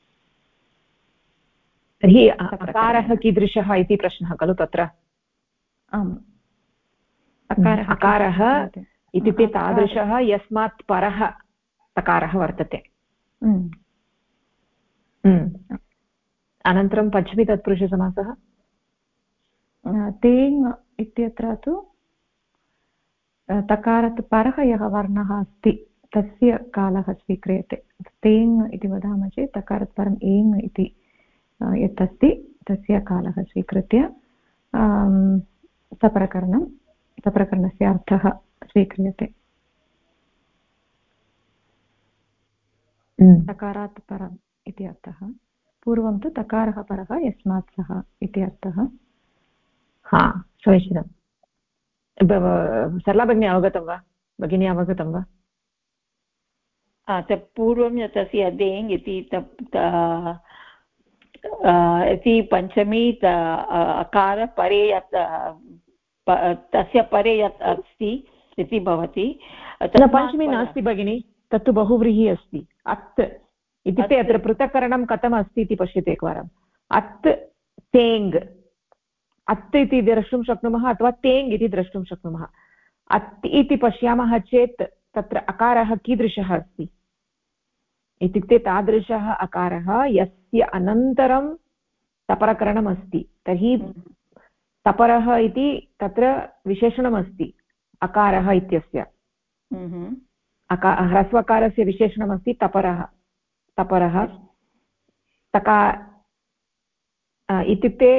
तर्हि अकारः कीदृशः इति प्रश्नः खलु तत्र? आम्, अकारः इत्युक्ते तादृशः यस्मात् परः तकारः वर्तते। अनन्तरं पञ्चमी तत्पुरुषसमासः तेङ् इत्यत्र तु तकारात् परः यः वर्णः अस्ति तस्य कालः स्वीक्रियते। तेङ् इति वदामः चेत् तकारात् परम् एङ् इति यत् अस्ति तस्य कालः स्वीकृत्य सप्रकरणस्य अर्थः स्वीक्रियते। तकारात् परम् इति अर्थः। पूर्वं तु तकारः परः यस्मात् सः इति अर्थः। हा, समीचीनं। सरला भगिनी अवगतं वा? भगिनी अवगतं वा? पूर्वं यत् अस्ति अदेङ् इति पञ्चमी अकार परे यत् तस्य परे यत् अस्ति इति भवति। पञ्चमी नास्ति भगिनि, तत्तु बहुव्रीहि अस्ति। अत् इत्युक्ते अत्र पृथक्करणं कथम् अस्ति इति पश्यतु एकवारम्। अत् तेङ्, अत् इति द्रष्टुं शक्नुमः अथवा तेङ् इति द्रष्टुं शक्नुमः। अत् इति पश्यामः चेत् तत्र अकारः कीदृशः अस्ति इत्युक्ते तादृशः अकारः यस्य अनन्तरं तपरकरणम् अस्ति। तर्हि तपरः इति तत्र विशेषणमस्ति अकारः इत्यस्य। ह्रस्वकारस्य विशेषणमस्ति तपरः। तपरः इत्युक्ते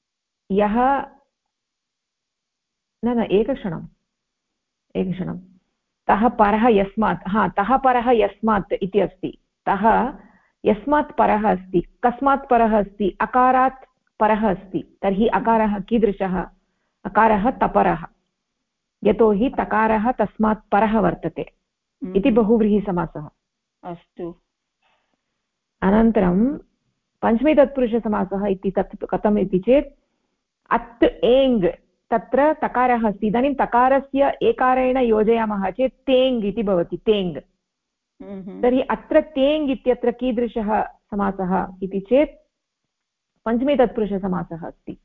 यः न एकक्षणम् तः परः यस्मात्, तः परः यस्मात् इति अस्ति। तः यस्मात् परः अस्ति, कस्मात् परः अस्ति, अकारात् परः अस्ति। तर्हि अकारः कीदृशः? अकारः तपरः, यतोहि तकारः तस्मात् परः वर्तते इति बहुव्रीहिसमासः। अस्तु। अनन्तरं पञ्चमी तत्पुरुषसमासः इति तत् कथम् इति चेत् अत् एङ्, तत्र तकारः अस्ति। इदानीं तकारस्य एकारेण योजयामः चेत् तेङ् इति भवति, तेङ्। तर्हि अत्र तेङ् इत्यत्र कीदृशः समासः इति चेत् पञ्चमी तत्पुरुषसमासः अस्ति।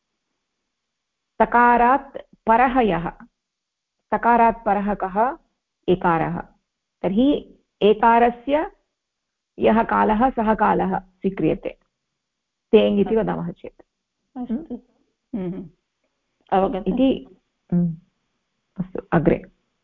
तकारात् परः यः, तकारात् परः कः? एकारः। तर्हि एकारस्य यः कालः सः कालः स्वीक्रियते तेङ् इति वदामः चेत्। इति अस्तु, अग्रे।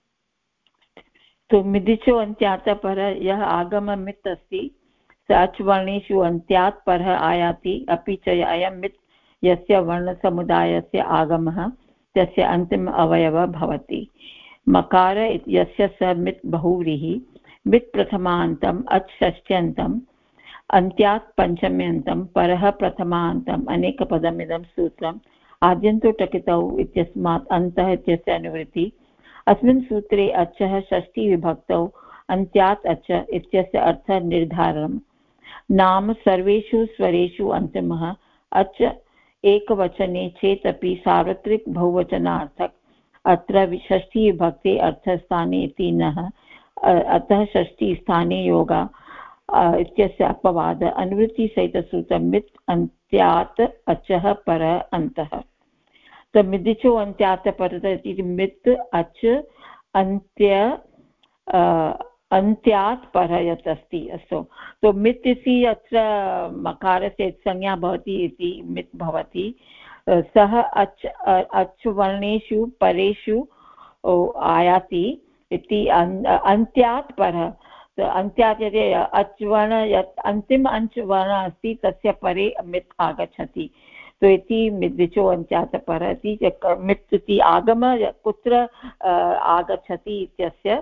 तो मिदिचो अन्त्यात् परः यः आगममित् अस्ति स अच्वर्णेषु अन्त्यात् परः आयाति। अपि च अयं मित् यस्य वर्णसमुदायस्य आगमः तस्य अन्तिम अवयवः भवति। मकार यस्य स मित् बहुव्रीहि। मित् प्रथमान्तम् अच् षष्ट्यन्तम् अन्त्यात् पञ्चम्यन्तं परः प्रथमान्तम् अनेकपदमिदं सूत्रम् आद्यन्तो टकितौ इत्यस्मात् अन्तः इत्यस्य अनुवृत्ति। अस्मिन् सूत्रे अचः षष्ठीविभक्तौ अन्त्यात् अच इत्यस्य अर्थः निर्धारणं। नाम सर्वेषु स्वरेषु अन्तिमः अच एकवचने चेदपि सार्वत्रिक बहुवचनार्थक। अत्र षष्ठीविभक्ते अर्थस्थाने इति नः, अतः षष्ठीस्थाने योगा इत्यस्य अपवाद। अनुवृत्तिसहितसूत्रं मित् अन्त्यात् अचः परः अन्तः। तो मिदिचो अन्त्यात् परः इति मित् अच् अन्त्य अन्त्यात् परः यत् अस्ति। अस्तु, तो मित् इति अत्र मकारस्य संज्ञा भवति इति मित् भवति। सः अच् वर्णेषु परेषु आयाति इति अन्त्यात् परः। अन्त्यात् यदि अच् वर्ण यत् अन्तिम अच् वर्णः अस्ति तस्य परे मित् आगच्छति। तो इति मिदिचो अन्त्यात् परः इति मित् इति आगम कुत्र आगच्छति इत्यस्य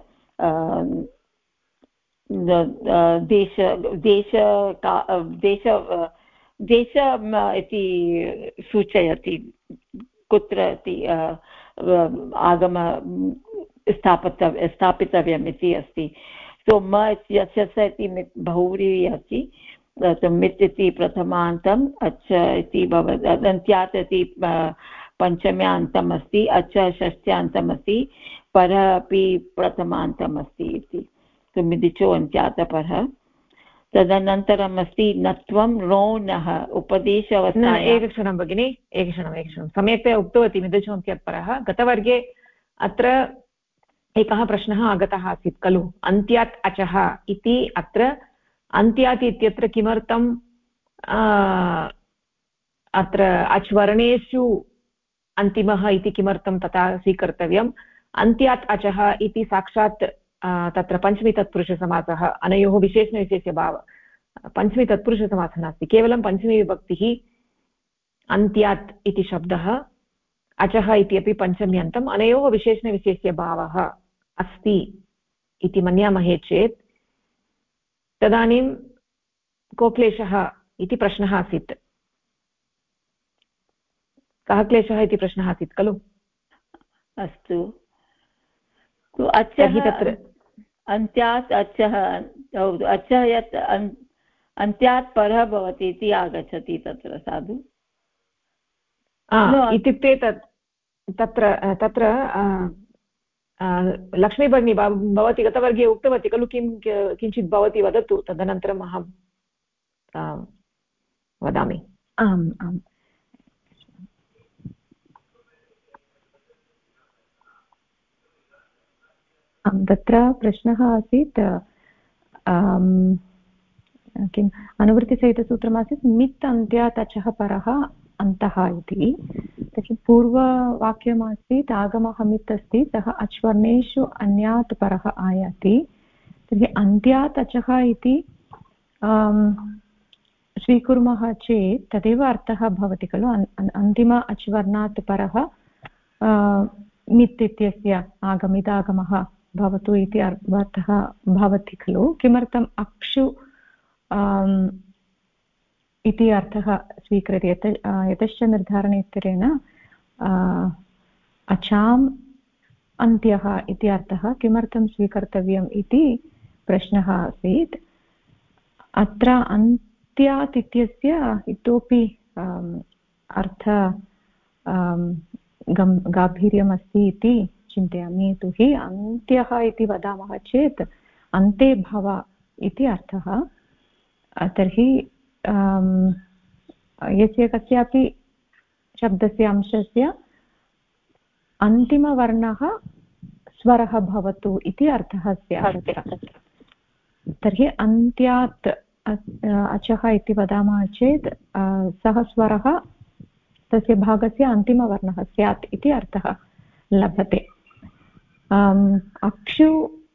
देश देश इति सूचयति कुत्र इति आगम स्थापितव्यम् इति अस्ति। सो म इत्यस्य स इति मित् बहुव्रीहि अस्ति। मित् इति प्रथमान्तम् अच् इति भवति, अन्त्यात् इति पञ्चम्यान्तम् अस्ति, अच् षष्ट्यान्तम् अस्ति, परः अपि प्रथमान्तम् अस्ति इति। तो मिदिचो अन्त्यात् परः। तदनन्तरम् अस्ति नत्वं रोणः उपदेशवस्था। एकक्षणं भगिनि, एकक्षणं सम्यक्तया उक्तवती मिदिचो अन्त्यात् परः। गतवर्गे अत्र एकः प्रश्नः आगतः आसीत् खलु, अन्त्यात् अचः इति। अत्र अन्त्यात् इत्यत्र किमर्थं अत्र अच् वर्णेषु अन्तिमः इति किमर्थं तथा स्वीकर्तव्यम्? अन्त्यात् अचः इति साक्षात् तत्र पञ्चमी तत्पुरुषसमासः, अनयोः विशेषणविशेष्यभावः। पञ्चमी तत्पुरुषसमासः नास्ति, केवलं पञ्चमी विभक्तिः अन्त्यात् इति शब्दः, अचः इत्यपि पञ्चम्यन्तम्, अनयोः विशेषणविशेष्यभावः अस्ति इति मन्यामहे चेत् तदानीं को क्लेशः इति प्रश्नः आसीत्। कः क्लेशः इति प्रश्नः आसीत् खलु? अस्तु, अचः तत्र अन्त्यात् अचः अचः यत् अन्त्यात् परः भवति इति आगच्छति तत्र साधु। इत्युक्ते तत्र लक्ष्मी भगिनी भवती गतवर्गे उक्तवती खलु, किञ्चित् भवती वदतु, तदनन्तरम् अहं वदामि। आम् आम्, तत्र प्रश्नः आसीत् किम् अनुवृत्तिसहितसूत्रमासीत् मित् अन्त्यात् अचः परः अन्तः इति। तर्हि पूर्ववाक्यमासीत् आगमः मित् अस्ति, सः अच्वर्णेषु अन्यात् परः आयाति। तर्हि अन्त्यात् अचः इति स्वीकुर्मः चेत् तदेव अर्थः भवति खलु। अन्तिम अच्वर्णात् परः मित् इत्यस्य आगमिदागमः भवतु इति अर्थः भवति खलु। किमर्थम् अक्षु इति अर्थः स्वीक्रियते यतश्च निर्धारणेतरेण अचाम् अन्त्यः इति अर्थः किमर्थं स्वीकर्तव्यम् इति प्रश्नः आसीत्। अत्र अन्त्यात् इत्यस्य इतोपि अर्थ गाम्भीर्यमस्ति इति चिन्तयामि। यतोहि अन्त्यः इति वदामः चेत् अन्ते भव इति अर्थः। तर्हि यस्य कस्यापि शब्दस्य अंशस्य अन्तिमवर्णः स्वरः भवतु इति अर्थः स्यात्। तर्हि अन्त्यात् अचः इति वदामः चेत् सः स्वरः तस्य भागस्य अन्तिमवर्णः स्यात् इति अर्थः लभते। अक्षु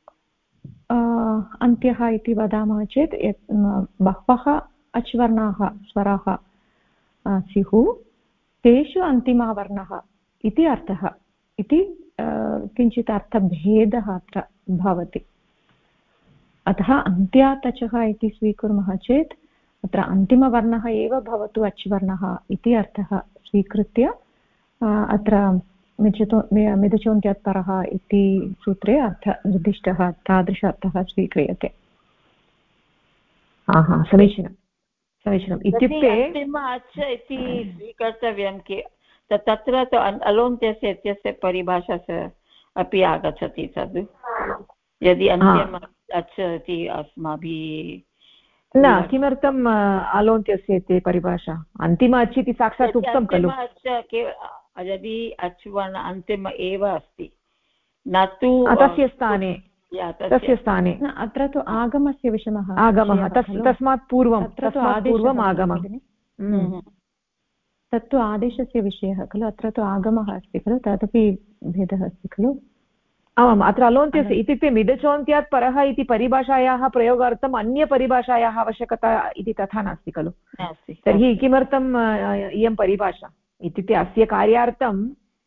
अन्त्यः इति वदामः चेत् बहवः अच्वर्णाः स्वराः स्युः, तेषु अन्तिमः वर्णः इति अर्थः इति किञ्चित् अर्थभेदः अत्र भवति। अतः अन्त्यात् अचः इति स्वीकुर्मः चेत् अत्र अन्तिमवर्णः एव भवतु अच्वर्णः इति अर्थः स्वीकृत्य अत्र मिदचोन्त्यात् परः इति सूत्रे अर्थनिर्दिष्टः तादृश अर्थः स्वीक्रियते। समीचीनं समीचीनम्। इत्युक्ते अन्तिम अच् इति स्वीकर्तव्यं तत्र तु अलोन्त्यस्य इत्यस्य परिभाषा अपि आगच्छति तद् यदि अन्त्यम् अच् इति अस्माभिः न। किमर्थम् अलोन्त्यस्य इति परिभाषा? अन्तिम अच् इति साक्षात् उक्तं खलु। यदि अच् वर्ण अन्तिम एव अस्ति न तु तस्य स्थाने अत्र तु आगमस्य विषमः आगमः तस्मात् पूर्वम् आगमः तत्तु आदेशस्य विषयः खलु। अत्र तु आगमः अस्ति खलु, तदपि भेदः अस्ति खलु। आमाम्। अत्र अलोन्त्यस्य इत्युक्ते मिदचोन्त्यात् परः इति परिभाषायाः प्रयोगार्थम् अन्यपरिभाषायाः आवश्यकता इति तथा नास्ति खलु। तर्हि किमर्थम् इयं परिभाषा इत्युक्ते अस्य कार्यार्थम्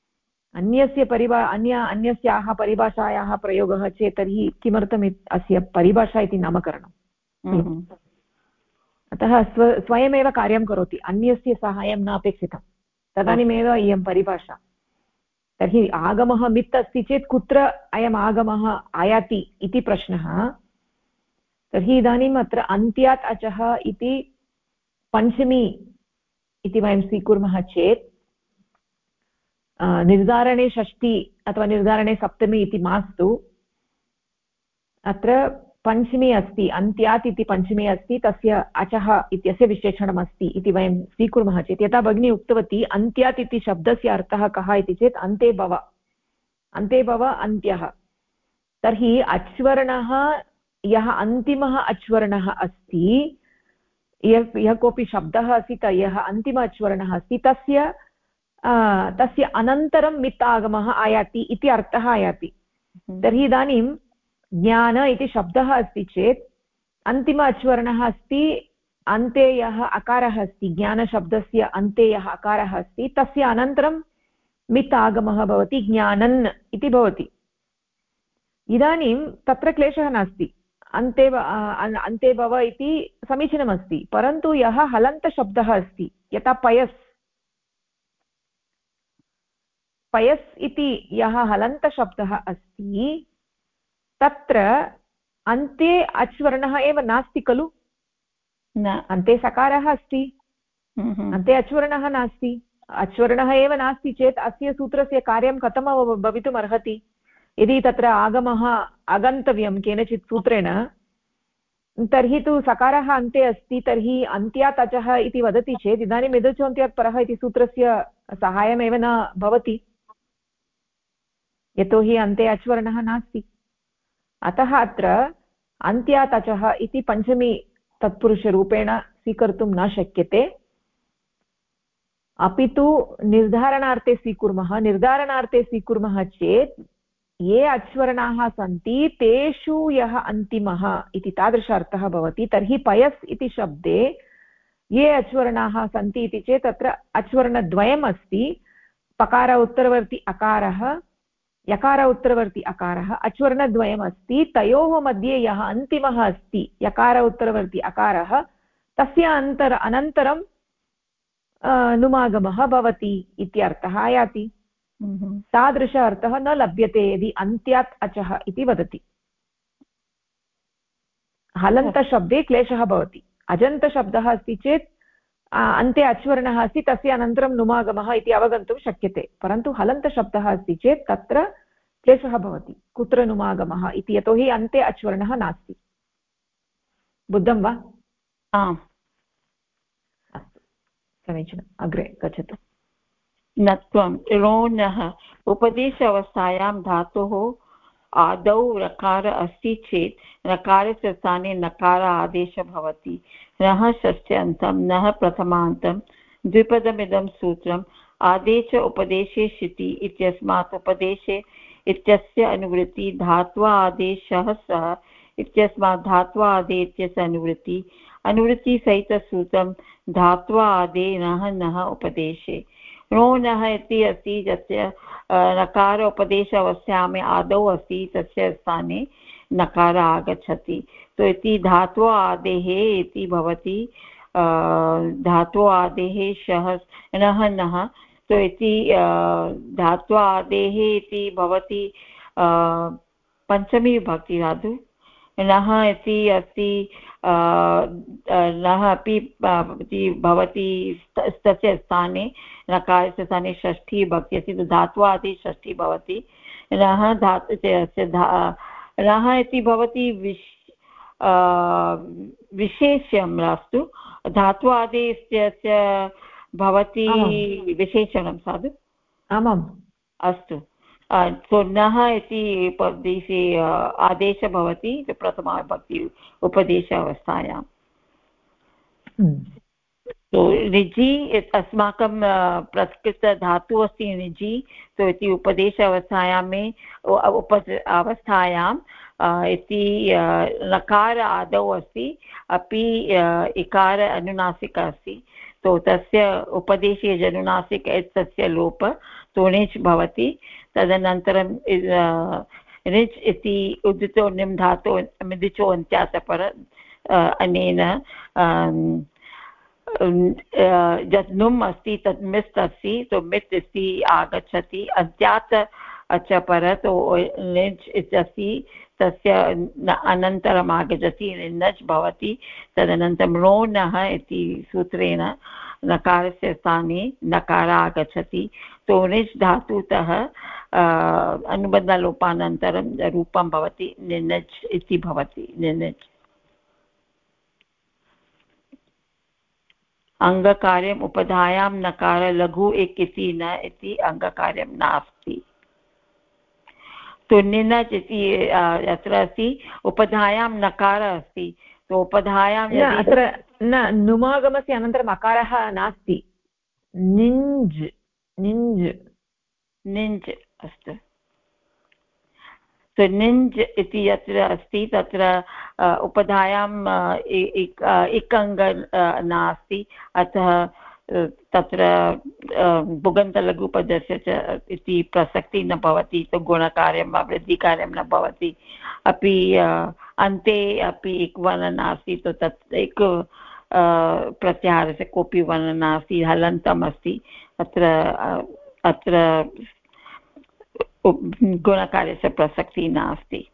अन्यस्याः परिभाषायाः प्रयोगः चेत् तर्हि किमर्थम् अस्य परिभाषा इति नामकरणम्। अतः स्वयमेव कार्यं करोति, अन्यस्य साहाय्यं न अपेक्षितं, तदानीमेव इयं परिभाषा। तर्हि आगमः मित् अस्ति चेत् कुत्र अयम् आगमः आयाति इति प्रश्नः। तर्हि इदानीम् अत्र अन्त्यात् अचः इति पञ्चमी इति वयं स्वीकुर्मः चेत् निर्धारणे षष्ठी अथवा निर्धारणे सप्तमी इति मास्तु, अत्र पञ्चमी अस्ति, अन्त्यात् इति पञ्चमी अस्ति, तस्य अचः इत्यस्य विशेषणमस्ति इति वयं स्वीकुर्मः चेत्, यथा भगिनी उक्तवती अन्त्यात् इति शब्दस्य अर्थः कः इति चेत् अन्ते भव, अन्ते भव अन्त्यः। तर्हि अच्वर्णः यः अन्तिमः अच्वर्णः अस्ति, यः कोऽपि शब्दः अस्ति यः अन्तिम अच्वर्णः अस्ति तस्य अनन्तरं मित् आगमः आयाति इति अर्थः आयाति। तर्हि इदानीं ज्ञान इति शब्दः अस्ति चेत् अन्तिम अच्वर्णः अस्ति, अन्ते यः अकारः अस्ति, ज्ञानशब्दस्य अन्ते यः अकारः अस्ति तस्य अनन्तरं मित् आगमः भवति, ज्ञानन् इति भवति। इदानीं तत्र क्लेशः नास्ति, अन्ते भव इति समीचीनमस्ति, परन्तु यः हलन्तशब्दः अस्ति यथा पयस् इति यः हलन्तशब्दः अस्ति तत्र अन्ते अच्वर्णः एव नास्ति खलु। अन्ते सकारः अस्ति, अन्ते अच्वर्णः नास्ति। अच्वर्णः एव नास्ति चेत् अस्य सूत्रस्य कार्यं कथं भवितुम् अर्हति? यदि तत्र आगमः आगन्तव्यं केनचित् सूत्रेण, तर्हि तु सकारः अन्ते अस्ति, तर्हि अन्त्यात् अचः इति वदति चेत् इदानीं मिदचोन्त्यात् परः इति सूत्रस्य सहायमेव न भवति, यतोहि अन्ते अच्वर्णः नास्ति। अतः अत्र अन्त्यात् अचः इति पञ्चमी तत्पुरुषरूपेण स्वीकर्तुं न शक्यते, अपि तु निर्धारणार्थे स्वीकुर्मः चेत् ये अच्वर्णाः सन्ति तेषु यः अन्तिमः इति तादृश अर्थः भवति। तर्हि पयस् इति शब्दे ये अच्वर्णाः सन्ति इति चेत् तत्र अच्वर्णद्वयम् अस्ति, पकार उत्तरवर्ति अकारः यकार उत्तरवर्ती अकारः अच्वर्णद्वयम् अस्ति तयोः मध्ये यः अन्तिमः अस्ति यकार उत्तरवर्ती अकारः तस्य अनन्तरं नुमागमः भवति इत्यर्थः आयाति। तादृश अर्थः न लभ्यते यदि अन्त्यात् अचः इति वदति। हलन्तशब्दे क्लेशः भवति। अजन्तशब्दः अस्ति चेत् अन्ते अच्वर्णः अस्ति तस्य अनन्तरं नुमागमः इति अवगन्तुं शक्यते, परन्तु हलन्तशब्दः अस्ति चेत् तत्र क्लेशः भवति कुत्र नुमागमः इति, यतोहि अन्ते अच्वर्णः नास्ति। बुद्धं वा? आम्, अस्तु समीचीनम्, अग्रे गच्छतु। नत्वं रोणः उपदेश अवस्थायां धातोः आदौ रकार अस्ति चेत् रकारस्य स्थाने नकार आदेशः भवति। रः षष्ट्यन्तं नः प्रथमान्तं द्विपदमिदं सूत्रम् आदेश उपदेशे शिति इत्यस्मात् उपदेशे इत्यस्य अनुवृत्ति धात्वा आदेशः सः इत्यस्मात् धात्वा आदे इत्यस्य अनुवृत्तिसहितसूत्रं धात्वा आदे नः नः उपदेशे। रोणः इति अस्ति यस्य नकार उपदेश अवस्थायाम् आदौ अस्ति तस्य स्थाने नकार आगच्छति। तो इति धात्व आदेः इति भवति धात्व आदेः शः नः नः। तो इति धात्व आदेः इति भवति पञ्चमी विभक्ति धातु। नः इति अस्ति नः अपि भवति तस्य स्थाने नकारस्य स्थाने षष्ठी विभक्ति अस्ति। धात्वादि षष्ठी भवति। नः धातु रः इति भवति विशेष्यं रास्तु। धात्वादि इत्यस्य भवति विशेषणं साधु। आमाम् अस्तु। सो नः इति उपदेशे आदेशः भवति प्रथमा विभक्ति उपदेश अवस्थायां। तो निजि अस्माकं प्रकृतधातुः अस्ति निजि। तो इति उपदेश अवस्थायां अवस्थायां इति नकार आदौ अस्ति अपि इकार अनुनासिक अस्ति। तो तस्य उपदेशे जनुनासिक तस्य लोप तो णिच् भवति। तदनन्तरं णिच् इति उदितो निम् धातो मिदिचो अन्त्यासपर अनेन यत् नुम् अस्ति तत् मिस् अस्ति। तो मित् इति आगच्छति अन्त्यात् च पर। तो णिच् इत्यस्ति तस्य अनन्तरम् आगच्छति नच् भवति। तदनन्तरं रोणः इति सूत्रेण नकारस्य स्थाने नकार आगच्छति। तो णिच् धातुतः अनुबन्धलोपानन्तरं रूपं भवति निनच् इति भवति निनच्। अङ्गकार्यम् उपधायां नकार लघु एक इति न इति अङ्गकार्यं नास्ति। तो निनच् इति अत्र अस्ति उपधायां नकार अस्ति। तो उपधायां अत्र न नुमागमस्य अनन्तरम् अकारः नास्ति। निञ्ज् निञ्ज् निञ्ज् अस्तु। तो निञ्ज् इति यत्र अस्ति तत्र उपधायाम् इक् अङ्ग नास्ति। अतः तत्र बुगन्तलघुपदस्य च इति प्रसक्तिः न भवति। तो गुणकार्यं वा वृद्धिकार्यं न भवति। अपि अन्ते अपि इक् वर्णः नास्ति। तो तत् इक् प्रत्याहारस्य कोऽपि वर्णः नास्ति। हलन्तम् अस्ति अत्र गुणकार्यस्य प्रसक्तिः नास्ति।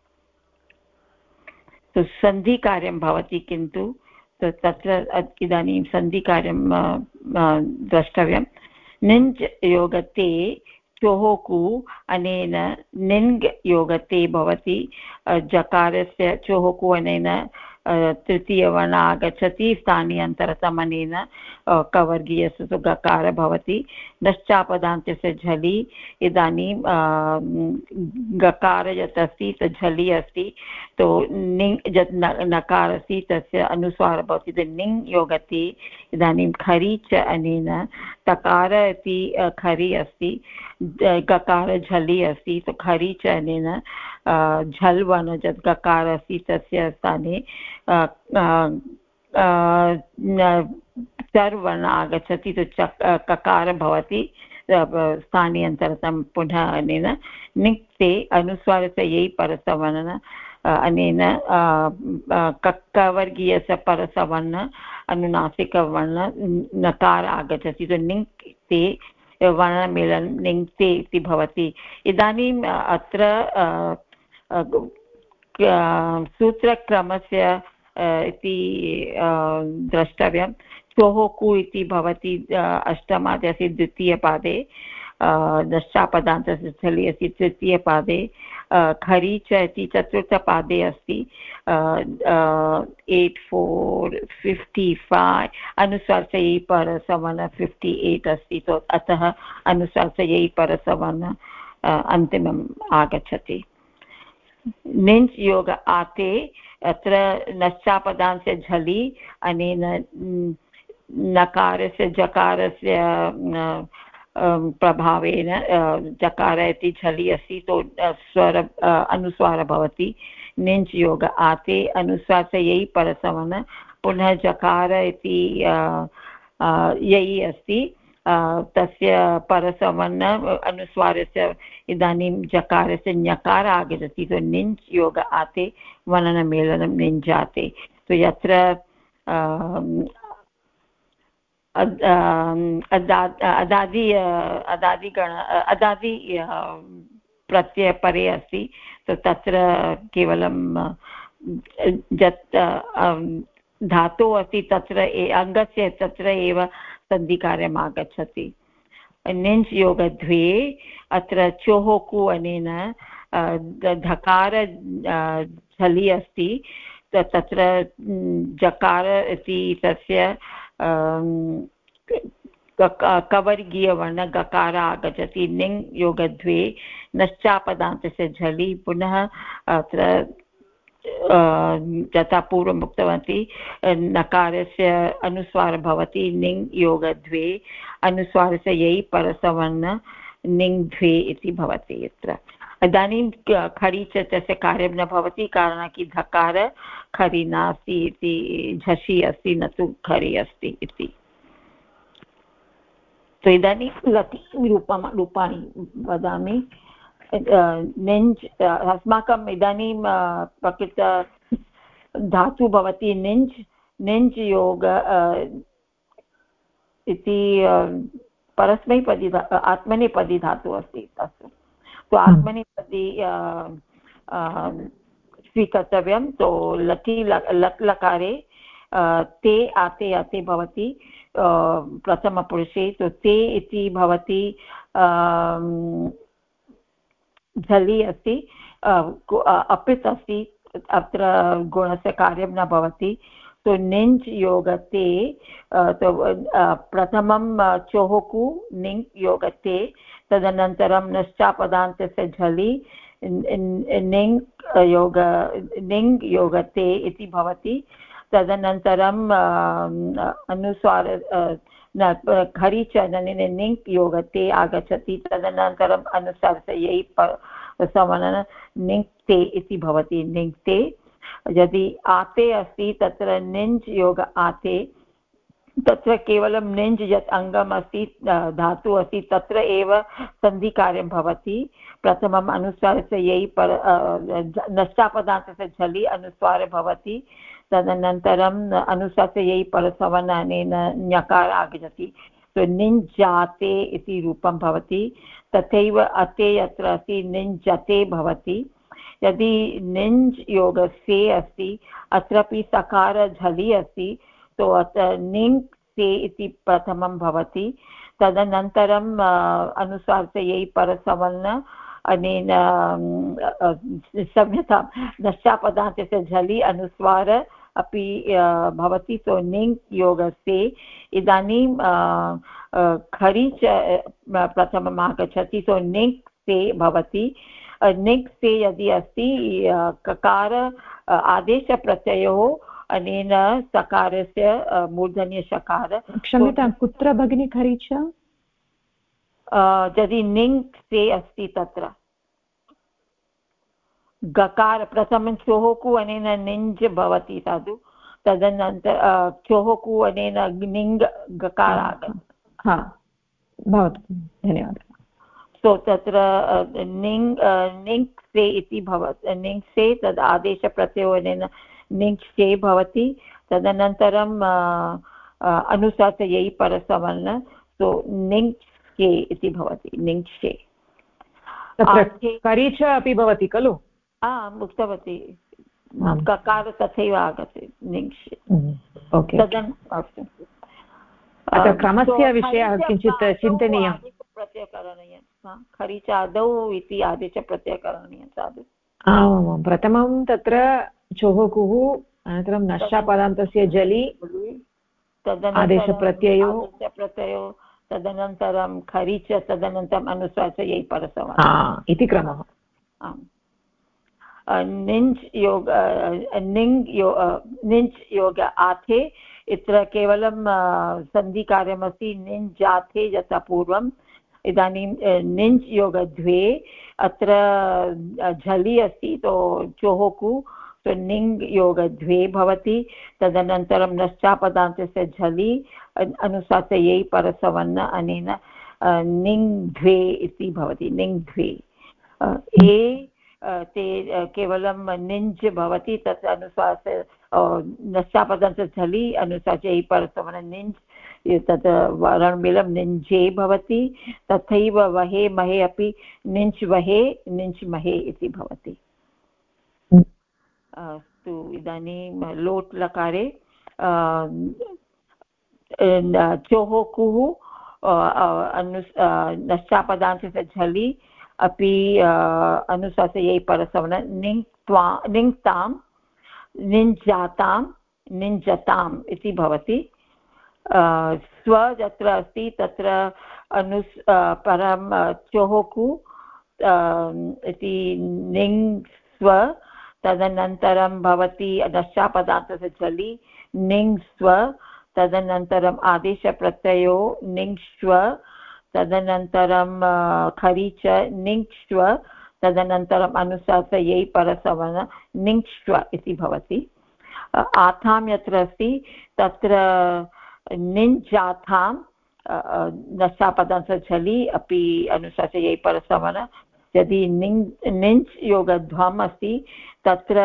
तो सन्धिकार्यं भवति किन्तु तत्र इदानीं सन्धिकार्यं द्रष्टव्यं। निञ्ज् योगते चोहोकु अनेन निङ् योगते भवति। जकारस्य चोहोकु अनेन तृतीयवर्ण आगच्छति। स्थानीयन्तरतम् अनेन कवर्गीयस्य गकार भवति। नश्चापदान्तस्य झलि इदानीं गकार यत् अस्ति तत् झलि अस्ति। तो निङ् यत् नकार अस्ति तस्य अनुस्वारः भवति। निङ् योगति। इदानीं खरि च अनेन तकार इति खरि अस्ति गकार झलि अस्ति। तो खरि च अनेन झल् वर्ण यत् गकार अस्ति तस्य स्थाने चर् वर्ण आगच्छति। तो ककार भवति। स्थानीयन्तरतं पुनः अनेन निक्ते अनुस्वारस्य यै परसवर्ण अनेन कक्कवर्गीयस्य परसवर्ण अनुनासिकवर्ण नकार आगच्छति निक्ते वर्णमेलनं निङ्क्ते इति भवति। इदानीम् अत्र सूत्रक्रमस्य इति द्रष्टव्यं। चोहोकु इति भवति अष्टमादस्य द्वितीयपादे, दशापदान्तस्य स्थले अस्ति तृतीयपादे, खरी च इति चतुर्थपादे अस्ति, 8 4 55 अनुस्वारस्य परसवर्ण 58 अस्ति। तो अतः अनुस्वारस्य परसवर्ण अन्तिमम् आगच्छति। निञ्च योग आते अत्र नश्चापदान्तस्य झलि अनेन नकारस्य जकारस्य प्रभावेन जकार इति झलि अस्ति, तो स्वर अनुस्वारः भवति। निञ्च योग आते अनुस्वारस्य यै परसवर्ण पुनः जकार इति यै अस्ति, तस्य परसवर्ण अनुस्वारस्य इदानीं जकारस्य ञकार आगच्छति। तो निञ्च योग आते वर्णमेलनं निञ्जाते। तो यत्र अदादि प्रत्ययपरे अस्ति, तो तत्र केवलं धातुः अस्ति तत्र अङ्गस्य तत्र एव सन्धिकार्यम् आगच्छति। निञ्च योग द्वे अत्र चोहोकु अनेन धकार झलि अस्ति, तत्र जकार इति तस्य कवर्गीयवर्ण गकार आगच्छति। निङ् योग द्वे नश्चापदान्तस्य झलि पुनः अत्र यथा पूर्वम् उक्तवती नकारस्य अनुस्वारः भवति। निङ् योग द्वे अनुस्वारस्य यै परसवर्ण निङ् द्वे इति भवति यत्र। इदानीं खरि च तस्य कार्यं न भवति, कारणं कि धकार खरि नास्ति इति, झषि अस्ति न तु खरि अस्ति इति। तो इदानीं लति रूपाणि वदामि। निञ्च अस्माकम् इदानीं प्रकृत धातु भवति निञ्च। निञ्च योग इति परस्मैपदी आत्मनेपदी धातुः अस्ति तस्य। तो आत्मनेपदी स्वीकर्तव्यं। तो लटि लट् लकारे ते आते आते भवति प्रथमपुरुषे। तो ते इति भवति झलि अस्ति, अपित् अस्ति, अत्र गुणस्य कार्यं न भवति। तो निञ्च योगते तो प्रथमं चोहोकु निङ् योगते, तदनन्तरं नश्चापदान्तस्य झलि निङ् योगते इति भवति। तदनन्तरं अनुस्वार खरि च निङ् योगते आगच्छति। तदनन्तरम् अनुस्वारस्य यै सवर्ण निङ्क्ते इति भवति। निङ्क्ते यदि आते अस्ति तत्र निञ्च योग आते, तत्र केवलं निञ्च यत् अङ्गम् अस्ति धातुः अस्ति तत्र एव सन्धिकार्यं भवति। प्रथमम् अनुस्वारस्य यै नश्चापदान्तस्य झलि अनुस्वारः भवति। तदनन्तरम् अनुस्वारस्य यै परसवर्ण अनेन ञकार आगच्छति। तो निञ्जाते इति रूपं भवति। तथैव अते यत्र अस्ति निञ्जते भवति। यदि निञ् योगस्य अस्ति अत्रापि सकार झलि अस्ति, तो अत्र निङ् से इति प्रथमं भवति। तदनन्तरम् अनुस्वारस्य यै परसवर्ण अनेन क्षम्यतां नश्चापदान्तस्य झलि अनुस्वार अपि भवति। तो निङ् योगस्य इदानीं खरि च प्रथमम् आगच्छति। तो निक् से भवति। निक् से यदि अस्ति ककार आदेशप्रत्ययोः अनेन सकारस्य मूर्धन्यषकार। क्षम्यतां, कुत्र भगिनी खरि च? यदि निङ् से अस्ति तत्र गकार प्रथमं चोहोकु अनेन निञ्ज भवति साधु। तदनन्तरं चोहोकु अनेन निङ् गकार आगच्छति। भवतु धन्यवादः सो तत्र निङ्से इति भवति निङ्से तद् आदेशप्रत्ययोनेन निङ्से भवति तदनन्तरं अनुसासयै परसवर्ण सो निङ्क्षे इति भवति निङ्क्षे तत्र करि च अपि भवति खलु आम् उक्तवती ककार तथैव आगच्छति निङ्क्षे अस्तु अत्र क्रमस्य विषयः किञ्चित् चिन्तनीयं प्रत्ययः करणीयं खरीचादौ इति आदेशप्रत्ययः करणीयं साधु आमां प्रथमं तत्र चोहकुः अनन्तरं नश्चापदान्तस्य जलि आदेशप्रत्ययो तदनन्तरं खरीच तदनन्तरम् अनुस्वासयै परसव इति क्रमः आम् निञ्च् योग निञ्च् योग आथे इत्र केवलं सन्धिकार्यमस्ति निञ्जाथे यथा पूर्वम् इदानीं निञ्च् योग द्वे अत्र झलि अस्ति तो चोहोकु तो निङ् योग द्वे भवति तदनन्तरं नश्चापदान्तस्य झलि अनुसासयै परसवर्ण अनेन निङ् द्वे इति भवति निङ् द्वे ते केवलं निञ्ज् भवति तत् अनुश्वास नश्चापदन्तस्य झलि अनुसासयै परसवर्ण निञ्ज् तत् वर्णमिलं निञ्जे भवति तथैव वहे महे अपि निञ्च् वहे निञ्च् महे इति भवति अस्तु इदानीं लोट् लकारे चोहोकुः नश्चापदान्तस्य झलि अपि अनुसासयै परसवर्ण निङ्क्तां निञ्जातां निञ्जताम् इति भवति स्व यत्र अस्ति तत्र परं चोहोकु इति निङ् स्व तदनन्तरं भवति नश्चापदान्तस्य झलि निङ् स्व तदनन्तरम् आदेशप्रत्ययो निङ्क्ष्व तदनन्तरं खरीच निङ्क्ष्व तदनन्तरम् अनुसासयै परसवर्ण निङ्क्ष्व इति भवति आथां यत्र अस्ति तत्र निञ्जाथां नश्चापदान्तस्य झलि अपि अनुसासयै परसवर्ण यदि निञ्च् योगध्वम् अस्ति तत्र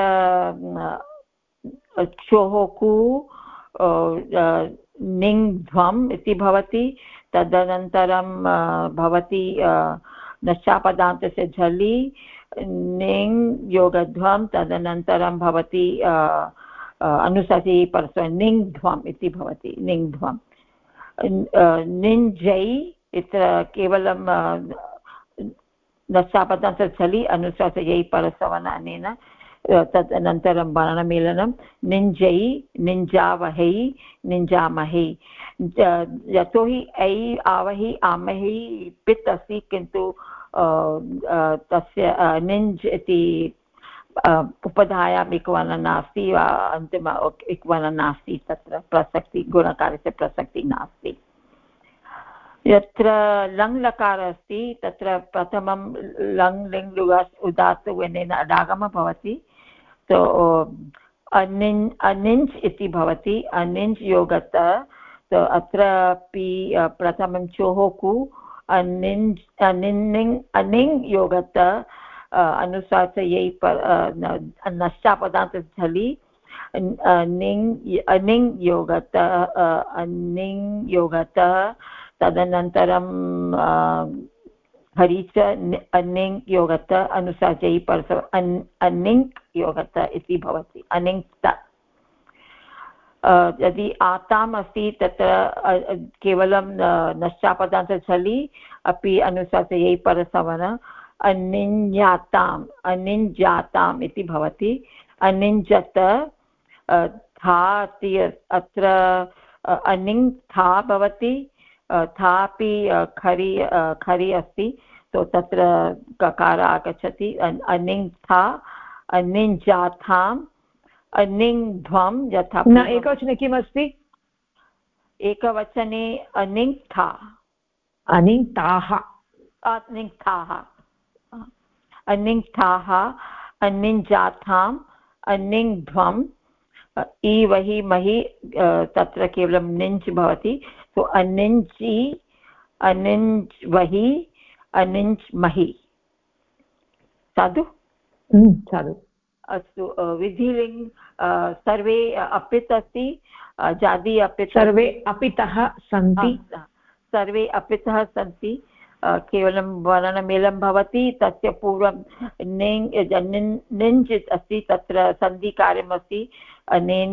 चोहोकु निङ्ध्वम् इति भवति तदनन्तरं भवति नश्चापदान्तस्य झलि निङ् योगध्वं तदनन्तरं भवति अनुसासयै परसवर्ण निङ्ध्वम् इति भवति निङ्ध्वम् निञ्जै इत्र केवलं नश्चापदान्तस्य झलि अनुसासयै परसवर्ण अनेन तदनन्तरं वर्णमेलनं निञ्जै निञ्जावहै निञ्जामहे यतोहि ऐ आवहि आमहि पित् अस्ति किन्तु तस्य निञ्ज् इति उपधायाम् इक्वर्णः नास्ति अन्तिम इक्वर्णः नास्ति तत्र प्रसक्ति गुणकारस्य प्रसक्तिः नास्ति यत्र लङ् लकारः अस्ति तत्र प्रथमं लङ् लिङ् लुगास् उदात्त वनेन अडागमः भवति तो अनिञ्च् इति भवति अनिञ्च् योगत तो अत्रापि प्रथमं चोहोकु अनिङ् योगत अनुसासयै नश्चापदान्तस्य झलि अनिङ् योगत अनिङ् योगत तदनन्तरं हरिच अनिङ् योगत अनुसासयै परसव अनिङ् योगत इति भवति अनिङ्क्त यदि आताम् अस्ति तत्र केवलं नश्चापदान्तस्य झलि अपि अनुसासयै परसवर्ण अनिञ्जाताम् अनिञ्जाताम् इति भवति अनिञ्जत था अत्र अनिङ् था भवति थापि खरि अस्ति तो तत्र ककार आगच्छति अनिङ् था अनिञ्जाथाम् अनिङ्ध्वं यथा न एकवचने किमस्ति एकवचने अनिङ्था अनिङ्ताः अनिङ्थाः अनिङ्थाः अनिञ्जाथाम् अनिङ्ध्वम् इ वहि महि तत्र केवलं निञ्च् भवति तो अनिञ्चि अनिञ्च वहि अनिञ्च महि साधु साधु अस्तु विधिलिङ्ग् सर्वे अपित् अस्ति जादि अपित् सर्वे अपितः सन्ति सर्वे अपितः सन्ति केवलं वर्णमेलं भवति तस्य पूर्वं निञ् अस्ति तत्र सन्धिकार्यमस्ति अनेन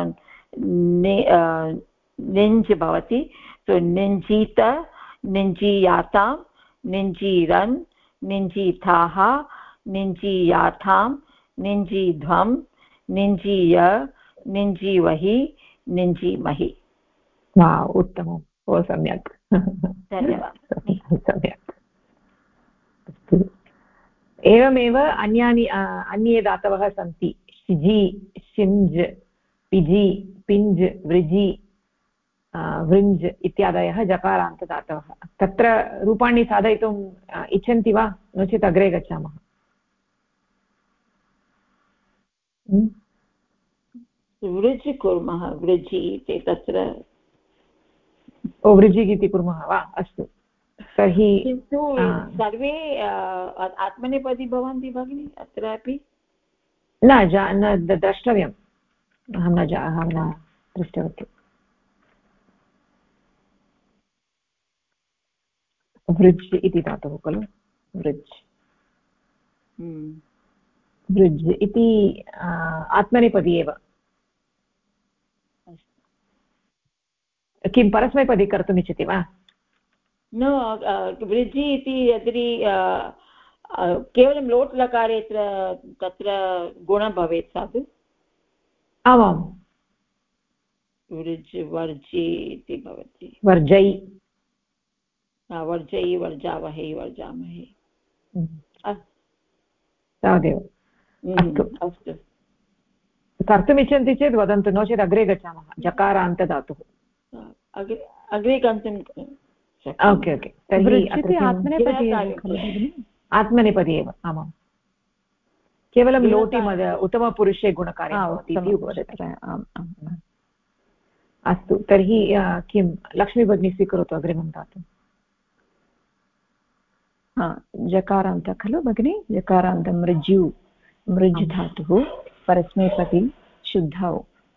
निञ् भवति सो निञ्जीत निञ्जीयातां निञ्जीरन् निञ्जीथाः निञ्जीयाथां निञ्जीध्वं निञ्जीय निञ्जीवहि निञ्जीमहि उत्तमं बहु सम्यक् धन्यवादः सम्यक् अस्तु एवमेव अन्ये धातवः सन्ति शिजि शिञ्ज् पिजि पिञ्ज् वृजि वृञ्ज् इत्यादयः जकारान्तदातवः तत्र रूपाणि साधयितुम् इच्छन्ति वा नो चेत् अग्रे गच्छामः वृज् कुर्मः वृजि इति तत्र वृजि इति कुर्मः वा अस्तु तर्हि किन्तु सर्वे आत्मनेपदी भवन्ति भगिनि अत्रापि न द्रष्टव्यम् अहं न दृष्टवती वृज् इति धातुः खलु वृज् वृज् इति आत्मनेपदी एव किं परस्मैपदी कर्तुम् इच्छति वा न वृजि इति यदि केवलं लोट् लकारे तत्र गुणः भवेत् साधु आमां वृज् वर्जि इति भवति वर्जै वर्जै वर्जावहै वर्जामहे तावदेव अस्तु कर्तुमिच्छन्ति चेत् वदन्तु नो चेत् अग्रे गच्छामः जकारान्तदातुः अग्रे गन्तुं ओके तर्हि आत्मनेपदी एव आमां केवलं लोटि उत्तमपुरुषे गुणकार्यं अस्तु तर्हि किं लक्ष्मी भगिनी स्वीकरोतु अग्रिमं दातुं जकारान्त खलु भगिनि जकारान्तं मृज्यु मृज् धातुः परस्मैपदी शुद्धौ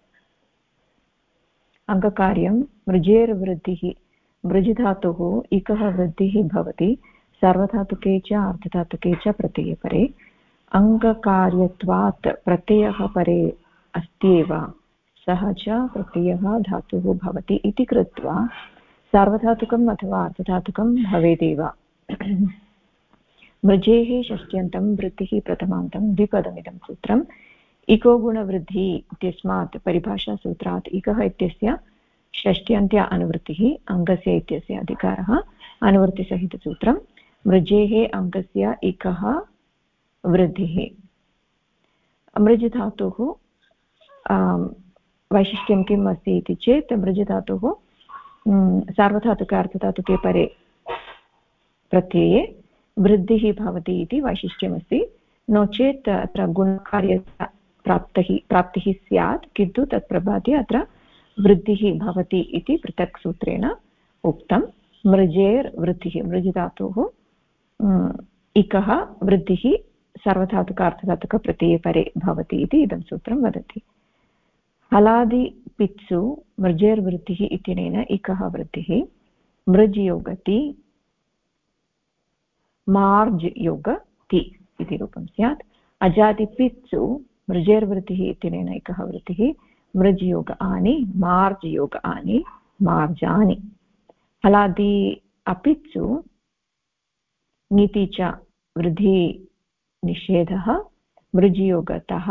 अङ्गकार्यं मृजेर्वृद्धिः मृज् धातुः इकः वृद्धिः भवति सार्वधातुके च अर्धधातुके च प्रत्ययपरे अङ्गकार्यत्वात् प्रत्ययः परे अस्त्येव सः च प्रत्ययः धातुः भवति इति कृत्वा सार्वधातुकम् अथवा अर्धधातुकं भवेदेव मृजेः षष्ट्यन्तं वृद्धिः प्रथमान्तं द्विपदमिदं सूत्रम् इको गुणवृद्धिः इत्यस्मात् परिभाषासूत्रात् इकः इत्यस्य षष्ट्यन्त्य अनुवृत्तिः अङ्गस्य इत्यस्य अधिकारः अनुवृत्तिसहितसूत्रं मृजेः अङ्गस्य इकः वृद्धिः मृज् धातुः वैशिष्ट्यं किम् अस्ति इति चेत् मृज् धातुः सार्वधातुके अर्थधातुके परे प्रत्यये वृद्धिः भवति इति वैशिष्ट्यमस्ति नो चेत् अत्र गुणकार्यस्य प्राप्तिः स्यात् किन्तु तत् प्रभाते अत्र वृद्धिः भवति इति पृथक् सूत्रेण उक्तं मृजेर्वृद्धिः मृज् धातुः इकः वृद्धिः सार्वधातुकार्थधातुकप्रत्यये परे भवति इति इदं सूत्रं वदति हलादिपित्सु मृजेर्वृद्धिः इत्यनेन इकः वृद्धिः मृज् योगति मार्ज् योगति इति रूपं स्यात् अजादिपित्सु मृजेर्वृद्धिः इत्यनेन इकः वृद्धिः मृज् योग आनि मार्ज् योग आनि मार्जानि हलादि अपित्सु ङिति च वृद्धि निषेधः मृज् योगतः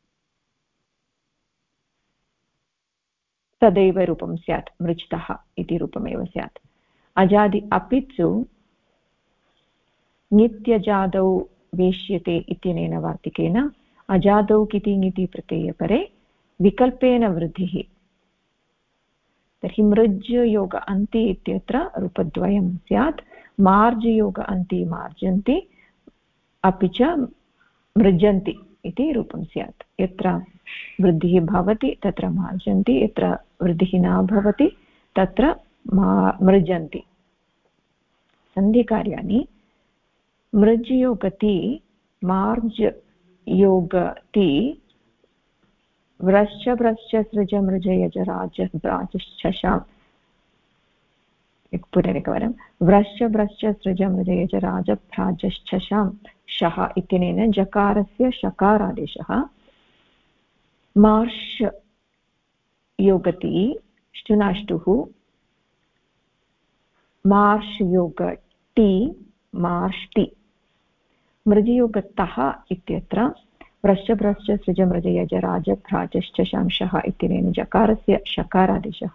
तदैव रूपं स्यात् मृज्तः इति रूपमेव स्यात् अजादि अपित्सु नित्यजादौ वेश्यते इत्यनेन वार्तिकेन अजादौ किति ङिति प्रत्ययपरे विकल्पेन वृद्धिः तर्हि मृज् योग अन्ति इत्यत्र रूपद्वयं स्यात् मार्ज् योग अन्ति मार्जन्ति अपि च मृजन्ति इति रूपं स्यात् यत्र वृद्धिः भवति तत्र मार्जन्ति यत्र वृद्धिः न भवति तत्र मृजन्ति सन्धिकार्याणि मृज् योगति मार्ज् योगति व्रश्च भ्रश्च सृज मृज यज राज राजश्चाम् पुनरेकवारं व्रश्च भ्रश्च सृज मृज यज राज भ्राजश्चाम् शः इत्यनेन जकारस्य शकारादेशः मार्श् योगति ष्टुनाष्टुः मार्श् योगति मार्ष्टि मृजयोगतः इत्यत्र व्रश्च भ्रश्च सृज मृज यज राज भ्राजश्च शंशः इत्यनेन जकारस्य शकारादेशः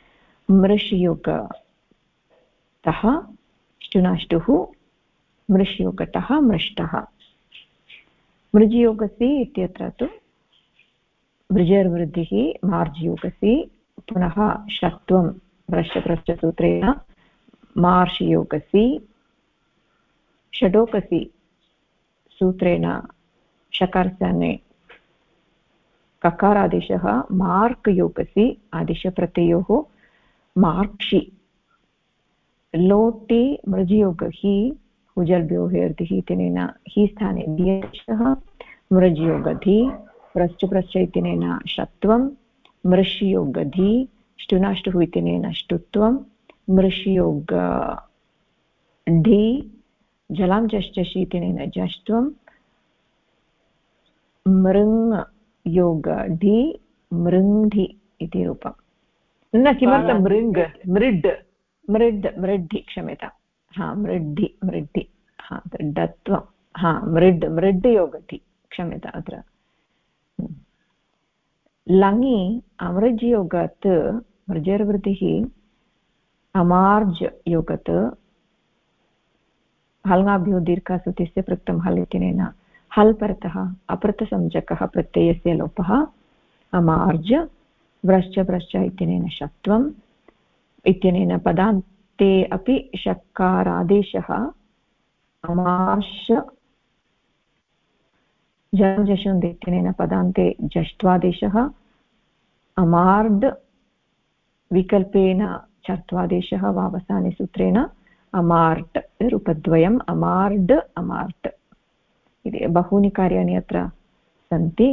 मृष्योगतः ष्टुनाष्टुः मृष्योगतः मृष्टः मृजयोगसि इत्यत्र तु मृजर्वृद्धिः मार्जयोगसि पुनः षत्वं व्रश्चसूत्रेण मार्षयोगसि षडोकसि सूत्रेण शकारस्थाने ककारादेशः मार्क्योगसि आदेशप्रत्ययोः मार्क्षि लोटि मृजयोगहि हुजल्भ्यो हेर्तिः इत्यनेन हि स्थाने दियशः मृजयोगधि प्रश्च इत्यनेन षत्वं मृष्योगधि ष्टुनाष्टुः इत्यनेन ष्टुत्वं मृष्योगढि जलां जश्चषि इत्यनेन जष्ट्वं मृङ्योगढि मृङ्ढि इति रूपम् न किमर्थं मृङ् मृड् मृड् मृड्ढि क्षम्यतां हा मृड्ढि मृड्ढि हा दृढत्वं हा मृड् मृड् योगति क्षम्यता अत्र लङि अमृज् योगत् मृजर्वृद्धिः अमार्ज् योगत् हल्ङ्गाभ्यो दीर्घासुतिस्य पृक्तं हल् इत्यनेन हल् परतः अपृतसंज्ञकः प्रत्ययस्य लोपः अमार्ज व्रश्च भ्रश्च इत्यनेन षत्वम् इत्यनेन पदान्ते अपि षकारादेशः अमार्ष जषुन्द् इत्यनेन पदान्ते जष्ट्वादेशः अमार्ड् विकल्पेन चर्त्वादेशः वावसाने सूत्रेण अमार्ट् रूपद्वयम् अमार्ड् अमार्ट् इति बहूनि कार्याणि अत्र सन्ति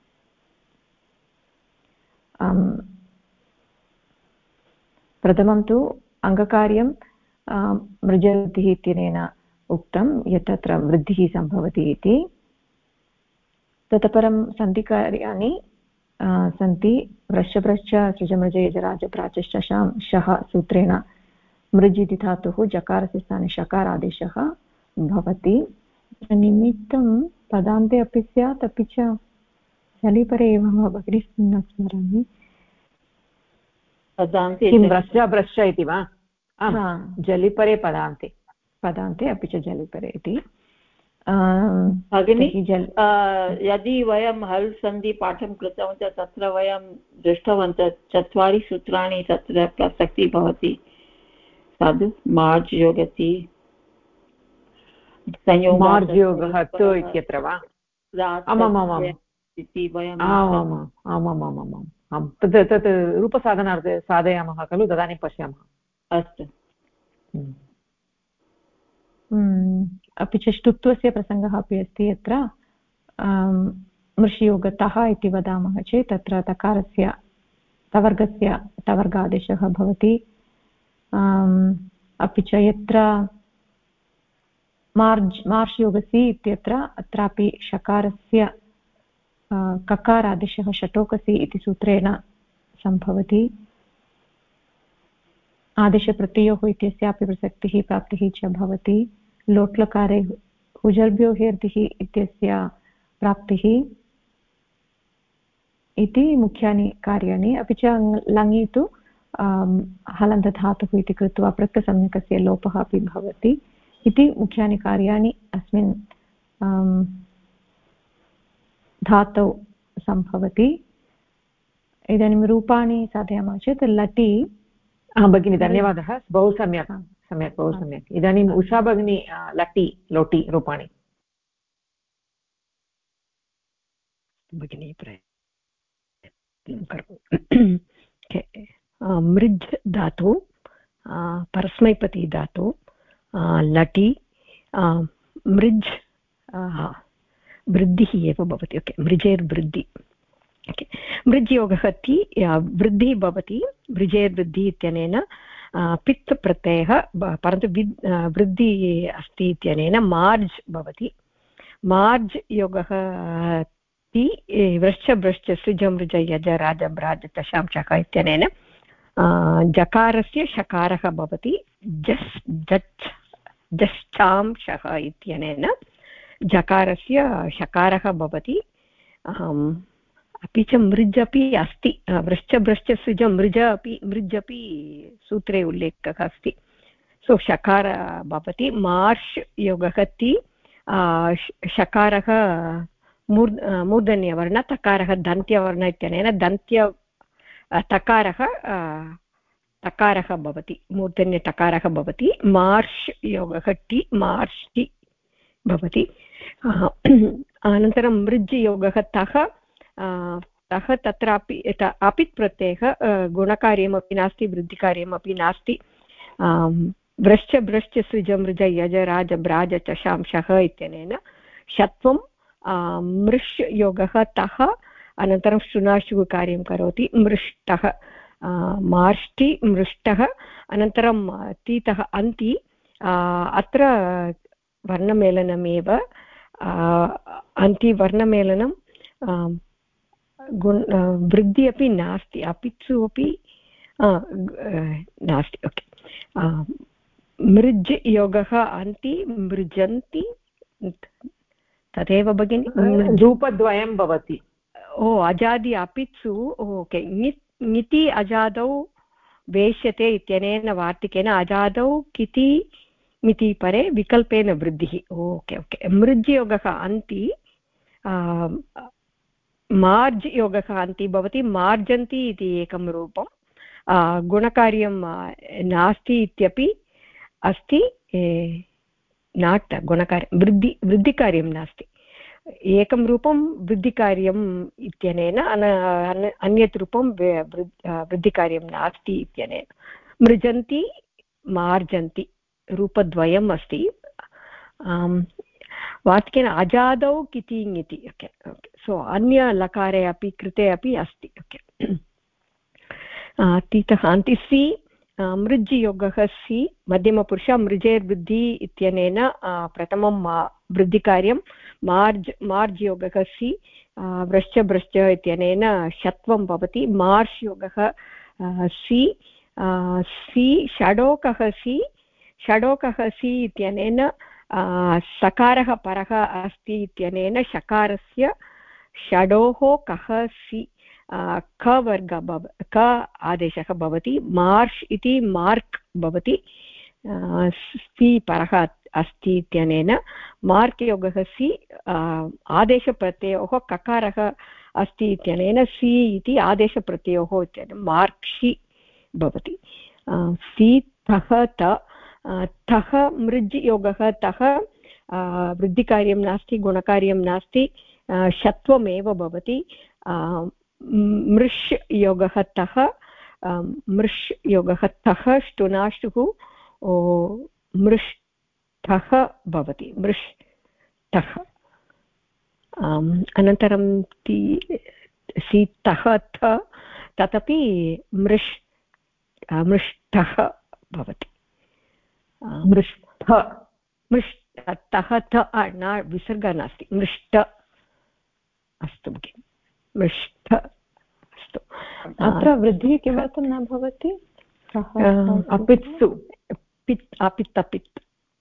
प्रथमं तु अङ्गकार्यं मृजवृद्धिः इत्यनेन उक्तं यत् तत्र वृद्धिः सम्भवति इति ततः परं सन्धिकार्याणि सन्ति व्रश्च सृजमृज यजराज प्राचश्च शः सूत्रेण मृज् इति धातुः जकारस्य स्थाने शकारादेशः भवति निमित्तं पदान्ते अपि स्यात् अपि च झलिपरे एव भगिनी न स्मरामि किं भ्रश्च इति वा जलिपरे पदान्ते अपि च जलिपरे इति भगिनी यदि वयं हल् सन्धि पाठं कृतवन्तः तत्र वयं दृष्टवन्तः 4 सूत्राणि तत्र प्रसक्तिः भवति साधु मार्ज् योगति मार्जयोगः तु इत्यत्र वा आमामामाम् तत् रूपसाधनार्थे साधयामः खलु तदानीं पश्यामः अस्तु अपि च ष्टुत्वस्य प्रसङ्गः अपि अस्ति यत्र मृष्योगतः इति वदामः चेत् तत्र तकारस्य तवर्गस्य तवर्गादेशः भवति अपि च यत्र मार्ष्योगसि इत्यत्र अत्रापि शकारस्य ककारादेशः षटोकसि इति सूत्रेण सम्भवति आदेशप्रत्ययोः इत्यस्यापि प्रसक्तिः प्राप्तिः च भवति लोट्लकारे हुजल्भ्यो हेर्तिः इत्यस्य प्राप्तिः इति मुख्यानि कार्याणि अपि च लङि तु हलन्तधातुः इति कृत्वा प्रत्यसंज्ञकस्य लोपः अपि भवति इति मुख्यानि कार्याणि अस्मिन् धातौ सम्भवति इदानीं रूपाणि साधयामः चेत् लटि भगिनी धन्यवादः बहु सम्यक् बहु सम्यक् इदानीम् उषा भगिनी लटि लोटि रूपाणि भगिनी मृज् धातु परस्मैपदी धातु लटि मृज् वृद्धिः एव भवति ओके मृजेर्वृद्धि ओके मृज्योगः ति वृद्धिः भवति मृजेर्वृद्धिः इत्यनेन पित् प्रत्ययः परन्तु वृद्धिः अस्ति इत्यनेन मार्ज् भवति मार्ज् योगः ति वृश्च भृश्च सृज मृज यज राज ब्राज तशांशः इत्यनेन जकारस्य शकारः भवति जस् जच् जश्चांशः इत्यनेन जकारस्य शकारः भवति अपि च मृज् अपि अस्ति वृश्च भृश्च सृज मृज अपि सूत्रे उल्लेखः अस्ति सो शकार भवति मार्श् योगः ति शकारः मूर्धन्यवर्ण तकारः दन्त्यवर्ण इत्यनेन दन्त्य तकारः भवति मूर्धन्यतकारः भवति मार्श् योगः ति मार्ष्टि भवति अनन्तरं मृज् योगः तः तत्रापि अपित् प्रत्ययः गुणकार्यमपि नास्ति वृद्धिकार्यमपि नास्ति व्रश्च भ्रश्च सृज मृज यज राज ब्राज चशांशः इत्यनेन षत्वं मृष् योगः तः अनन्तरं शुनाशुः कार्यं करोति मृष्टः मार्ष्टि मृष्टः अनन्तरं तीतः अन्ति अत्र वर्णमेलनमेव अन्ति वर्णमेलनं वृद्धि अपि नास्ति अपित्सु अपि नास्ति ओके मृज् योगः अन्ति मृजन्ति तदेव भगिनि रूपद्वयं भवति ओ अजादि अपित्सु ओके ङिति अजादौ वेश्यते इत्यनेन वार्तिकेन अजादौ किति मिति परे विकल्पेन वृद्धिः ओके ओके मृज् योगः अन्ति मार्ज् योगः अन्ति भवति मार्जन्ति इति एकं रूपं गुणकार्यं नास्ति इत्यपि अस्ति नाट् गुणकार्यं वृद्धिकार्यं नास्ति एकं रूपं वृद्धिकार्यम् इत्यनेन अन्यत् रूपं वृद्धिकार्यं नास्ति इत्यनेन मृजन्ति मार्जन्ति रूपद्वयम् अस्ति वाक्येन अजादौ किति ङिति ओके ओके सो अन्य लकारे अपि कृते अपि अस्ति ओके तीतः अन्ति सि मृज् योगः सि मध्यमपुरुष मृजेर्वृद्धि इत्यनेन प्रथमं वृद्धिकार्यं मार्ज् योगः सि व्रश्च भ्रश्च इत्यनेन षत्वं भवति मार्श् योगः सि षडोकः सि इत्यनेन सकारः परः अस्ति इत्यनेन शकारस्य षडोः कः सि क वर्ग क आदेशः भवति मार्श् इति मार्क् भवति सि परः अस्ति इत्यनेन मार्क् योगः सि आदेशप्रत्ययोः ककारः अस्ति इत्यनेन सि इति आदेशप्रत्ययोः इत्यनेन मार्क्षि भवति सि तः तः मृज् योगः तः वृद्धिकार्यं नास्ति गुणकार्यं नास्ति षत्वमेव भवति मृष् योगः तः मृष् योगः तः ष्टुनाष्टुः मृष्टः भवति मृष्टः अनन्तरं सीतः तदपि मृष्टः भवति मृष्टः न विसर्गः नास्ति मृष्ट अस्तु भगिनि मृष्ट अस्तु अत्र वृद्धिः किमर्थं न भवति अपित्सु अपित्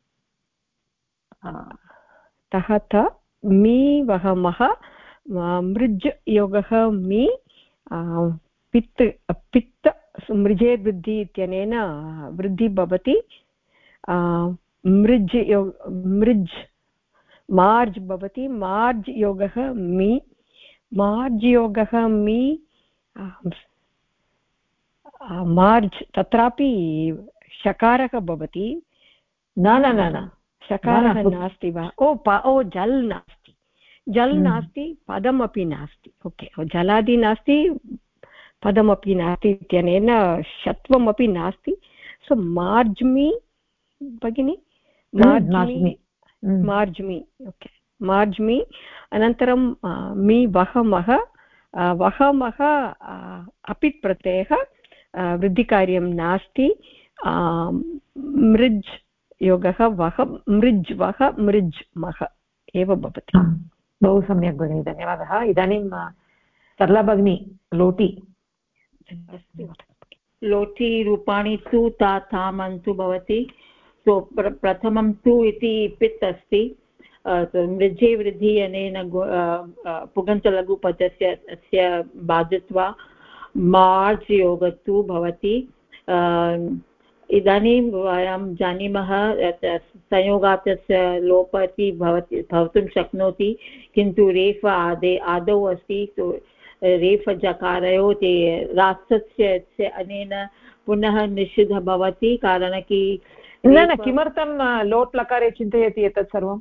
तः त मी वहमः मृज् योगः मी पित्त मृजेर्वृद्धि इत्यनेन वृद्धि भवति मृज् मार्ज् भवति मार्ज् योगः मी मार्ज् योगः मी मार्ज् तत्रापि शकारः भवति न शकारः नास्ति वा ओ जल् नास्ति जल् नास्ति पदमपि नास्ति ओके जलादि नास्ति पदमपि नास्ति इत्यनेन षत्वमपि नास्ति सो मार्ज्मि भगिनि मार्ज्मि ओके मार्ज्मि अनन्तरं मि वहमः वहमः अपित् प्रत्ययः वृद्धिकार्यं नास्ति मृज् योगः वह मृज् वह मृज् मह एव भवति बहु सम्यक् भगिनि धन्यवादः इदानीं सरला भगिनी लोटि लोटि रूपाणि तु ता ताम् अन्तु भवति सो प्रथमं तु इति पित् अस्ति मृजे वृद्धि अनेन पुगन्तलघुपदस्य अस्य बाधित्वा मार्ज् योगस्तु भवति इदानीं वयं जानीमः संयोगात् तस्य लोपः अपि भवितुं शक्नोति किन्तु रेफ आदौ अस्ति रेफ जकारयोः ते रात्सस्य अनेन पुनः निषिद्धः भवति कारणं कि न किमर्थं लोट् लकारे चिन्तयति एतत् सर्वं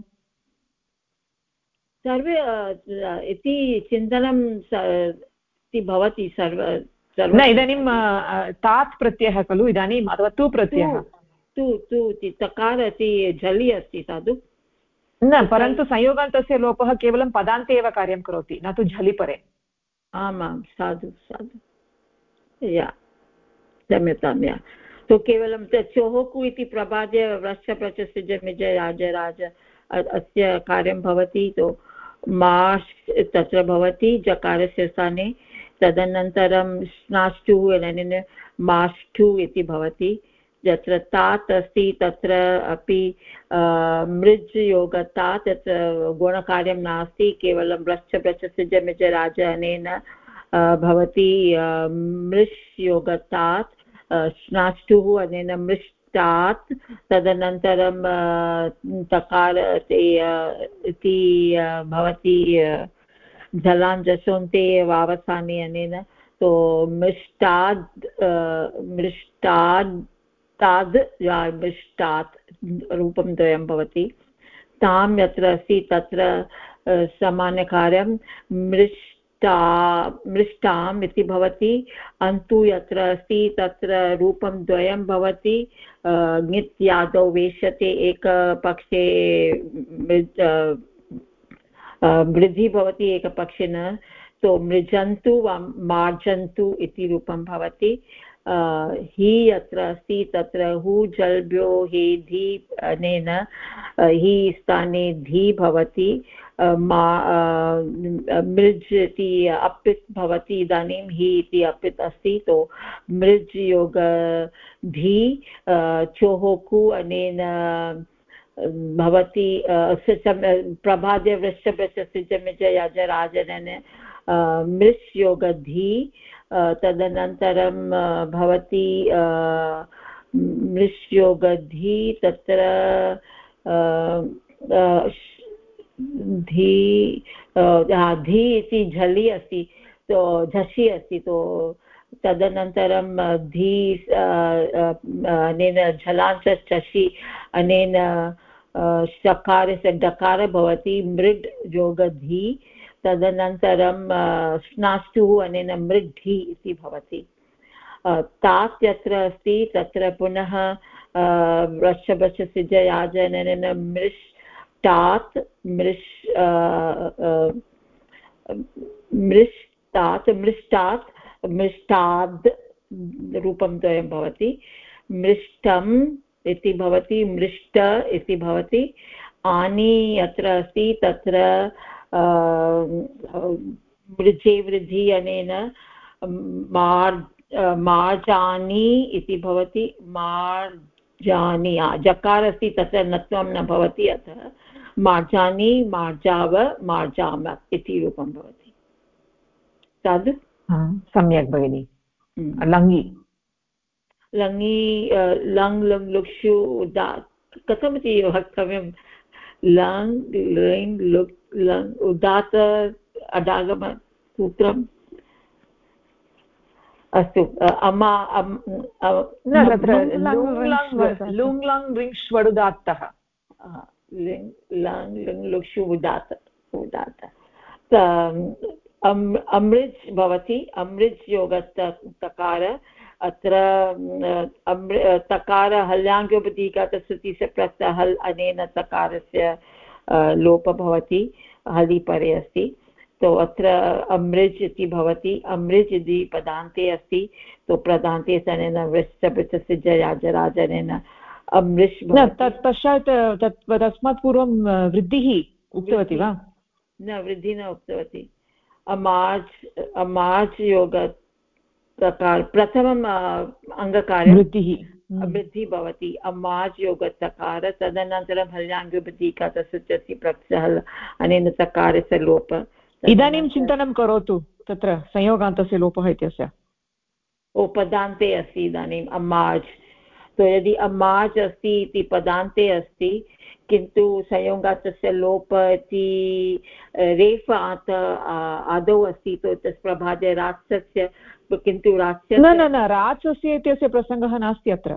सर्वे इति चिन्तनं भवति न इदानीं तात् प्रत्ययः खलु इदानीम् अथवा तु प्रत्ययः तु तकार इति झलि अस्ति साधु न परन्तु संयोगान्तस्य लोपः केवलं पदान्ते एव कार्यं करोति न तु झलि परे आमां साधु क्षम्यतां तु केवलं चोहोकु इति प्रभाद्य वृक्ष प्रचसिज राज अस्य कार्यं भवति तो माश् तत्र भवति जकारस्य स्थाने तदनन्तरं स्नाष्टु अनेन माष्टु इति भवति यत्र तात् अस्ति तत्र अपि मृज् योगतात् तत्र गुणकार्यं नास्ति केवलं वृक्ष प्रचसिज राज अनेन भवति मृष् योगतात् स्नाष्टुः अनेन मृष्टात् तदनन्तरं तकार इति भवति जलाञ्जसोन्ते वावसाने अनेन तो मृष्टात् रूपं द्वयं भवति तां यत्र अस्ति तत्र सामान्यकार्यं मृष्टाम् इति भवति अन्तु यत्र अस्ति तत्र रूपं द्वयं भवति ङित्यादौ वेश्यते एकपक्षे वृद्धि भवति एकपक्षेन तो मृजन्तु वा मार्जन्तु इति रूपं भवति हि यत्र अस्ति तत्र हु जल्भ्यो हे धी अनेन हि स्थाने धी भवति मृज् इति अपित् भवति इदानीं हि इति अपित् अस्ति तो मृज् योग धी चोहोकु अनेन भवति प्रभाद्य वृषभस्य याजराजनेन मृष् योगधी तदनन्तरं भवति मृष् योगधी तत्र धी इति झलि अस्ति तो झषि अस्ति तो तदनन्तरं धी अनेन झलांशि अनेन शकारस्य डकार भवति मृड् योगधी तदनन्तरं स्नाष्टुः अनेन मृद्धि इति भवति तात् यत्र अस्ति तत्र पुनः वृषभस्य सिजयाजनेन मृष्टात् मृष्टाद् रूपं द्वयं भवति मृष्टम् इति भवति मृष्ट इति भवति आनि यत्र अस्ति तत्र मृजे वृद्धि अनेन मार्जानि इति भवति मार्जानि जकार अस्ति तत्र नत्वं न भवति अतः मार्जानि मार्जाव मार्जाम इति रूपं भवति साधु सम्यक् भगिनि लङि लङि लङ् लङ् लुक्षु कथमिति वक्तव्यं लङ् लृङ् लुक् लङ् उदात्त अडागम सूत्रम् अस्तु अम्मा लुङ् लङ् रिङ् ष्वडुदात्तः लङ् लङ् लुक्षु उदात्त अमृज् भवति अमृज् योगस्तकार अत्र तकार हल्याङ्गोपदीकातश्रुति से प्रक्त हल् अनेन तकारस्य लोपः भवति हलि परे अस्ति तो अत्र अमृज् इति भवति अमृज् इति पदान्ते अस्ति तो प्रदान्ते सनेन वृक्षस्य जराजराजनेन अमृष् तत् पश्चात् तस्मात् पूर्वं वृद्धिः उक्तवती वा न वृद्धिः न उक्तवती अमाज् योग प्रथमम् अङ्गकार्यं वृद्धिः भवति अमाज् योगतकार तदनन्तरं हल्याङ्गुबदीका तस्य प्रत्ययः अनेन तकारस्य लोप इदानीं चिन्तनं करोतु तत्र संयोगान्तस्य लोपः इत्यस्य पदान्ते अस्ति इदानीम् अमाज् तो यदि अमाज् अस्ति इति पदान्ते अस्ति किन्तु संयोगान्तस्य लोप इति रेफ आदौ अस्ति तो तस् प्रभाते रात्सस्य किन्तु न रात्सस्य इत्यस्य प्रसङ्गः नास्ति अत्र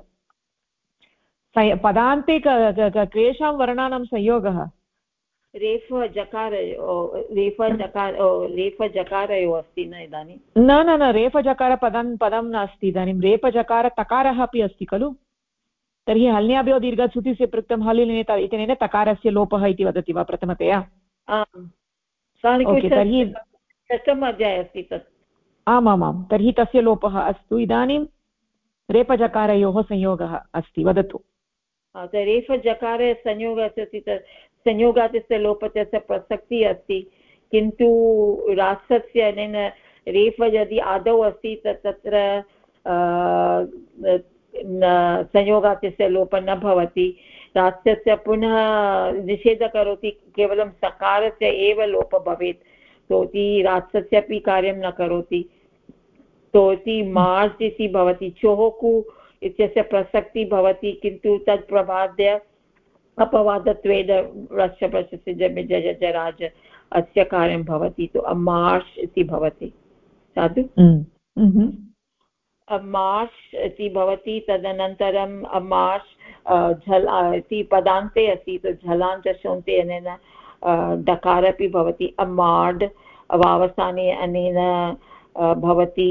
पदान्ते केषां वर्णानां संयोगः रेफ जकारयोः अस्ति न इदानीं न रेफजकार पदं नास्ति इदानीं रेफजकार तकारः अपि अस्ति खलु तर्हि हल्याभ्यो दीर्घश्रुतिस्य पृक्तं हलिनेन इत्यनेन तकारस्य लोपः इति वदति वा प्रथमतया तर्हि दशम अध्याये अस्ति तत् आमामां तर्हि तस्य लोपः अस्तु इदानीं रेफजकारयोः संयोगः अस्ति वदतु रेफजकारे संयोगः अस्ति संयोगातस्य लोपस्य प्रसक्तिः अस्ति किन्तु रात्सस्य अनेन रेफ यदि आदौ अस्ति तत्र संयोगातस्य लोपः न भवति रात्सस्य पुनः निषेधः करोति केवलं सकारस्य एव लोपः भवेत् तो इति रात्सस्य अपि कार्यं न करोति तो इति मार्ज् इति भवति चोहकु इत्यस्य प्रसक्तिः भवति किन्तु तत् प्रबाद्य अपवादत्वेन रक्षप्रशस्य जराज अस्य कार्यं भवति तो अमार्ष् इति भवति साधु अमार्ष् इति भवति तदनन्तरम् अमार्ष् झल् इति पदान्ते अस्ति तो झलान्तशोन्ते अनेन डकार अपि भवति अमाड् वावसाने अनेन भवति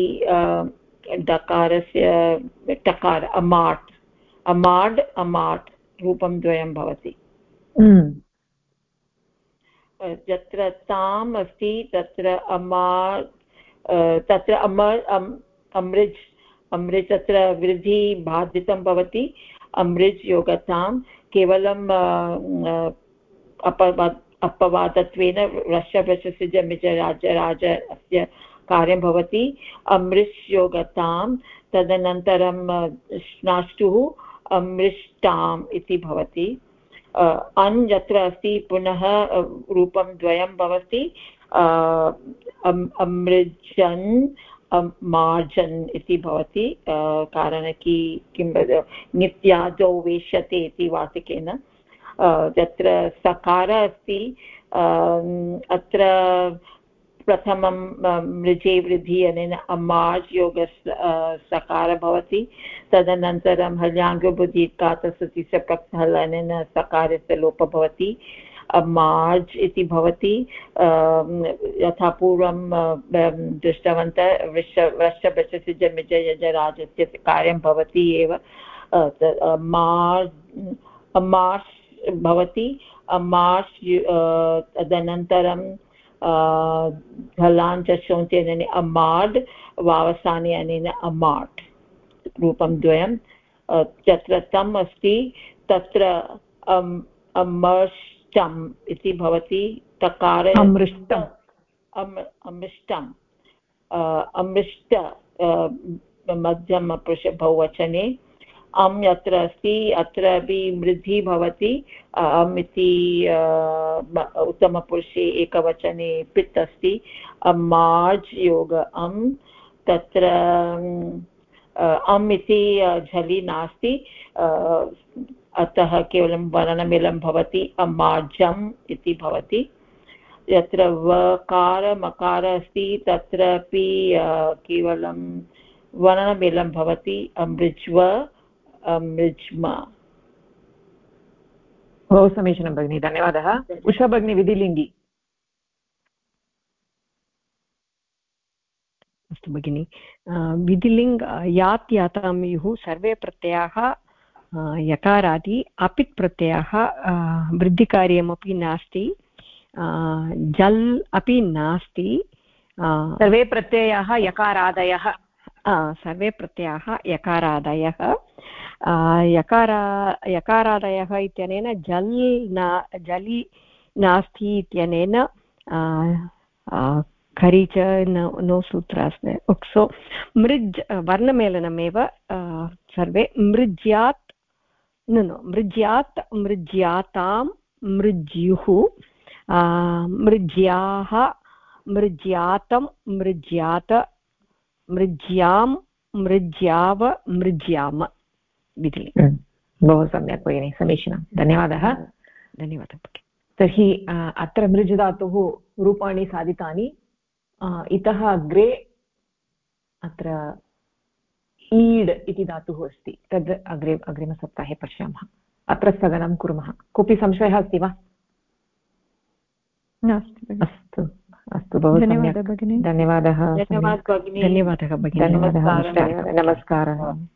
डकारस्य टकार अमाड् रूपं द्वयं भवति यत्र ताम् अस्ति तत्र तत्र अमृज् तत्र वृद्धि बाधितं भवति अमृज् योगतां केवलं अपवादत्वेन रश्यप्रशस्य जमिजराज अस्य कार्यं भवति अमृष् योगतां तदनन्तरं श्नाष्टुः अमृष्टाम् इति भवति अन् यत्र अस्ति पुनः रूपं द्वयं भवति अमृजन् मार्जन् इति भवति कारणं किं नित्यादौ वेश्यते इति वार्तिकेन तत्र सकारः अस्ति अत्र प्रथमं मृजे वृद्धि अनेन अमाज् सकार भवति तदनन्तरं हल्याङ्गुबुद्धिकातसुतिस्य प्रक्तः अनेन सकारस्य लोपः भवति अमाज् इति भवति यथा पूर्वं दृष्टवन्तः वृषभस्य जमिजराजस्य कार्यं भवति एव अमार्ष् भवति अमार्ष् तदनन्तरं झलान् च शोन्ति अनेन अमाड् वावसाने अनेन अमाट् रूपं द्वयं तत्र तम् अस्ति तत्र अमृष्टम् इति भवति तकार अमृष्ट मध्यमपुरुष बहुवचने अम् यत्र अस्ति अत्र अपि वृद्धि भवति अम् इति उत्तमपुरुषे एकवचने पित् अस्ति अमाज् योग अम् तत्र अम् इति झलि नास्ति अतः केवलं वर्णमेलं भवति अमाजम् इति भवति यत्र वकार मकार अस्ति तत्रापि केवलं वर्णमेलं भवति अमृज्व अमृज्मा बहु समीचीनं भगिनी धन्यवादः उषा भगिनी विधिलिङ्गि अस्तु भगिनि विधिलिङ्ग् यात् यातामयुः सर्वे प्रत्ययाः यकारादि अपित् प्रत्ययः वृद्धिकार्यमपि नास्ति जल् अपि नास्ति सर्वे प्रत्ययाः यकारादयः सर्वे प्रत्ययाः यकारादयः यकारादयः इत्यनेन जलि नास्ति इत्यनेन खरि च नो सूत्र अस्ति सो मृज् वर्णमेलनमेव सर्वे मृज्यात् मृज्यात् मृज्यातां मृज्युः मृज्याः मृज्यातं मृज्यात मृज्यां मृज्याव मृज्याम विधि बहु सम्यक् भगिनि समीचीनं धन्यवादः तर्हि अत्र मृज् धातुः रूपाणि साधितानि इतः अग्रे अत्र ईड् इति धातुः अस्ति तद् अग्रिमसप्ताहे पश्यामः अत्र स्थगनं कुर्मः कोऽपि संशयः अस्ति वा नास्ति अस्तु अस्तु बहु सम्यक् धन्यवादः धन्यवादः भगिनी नमस्कारः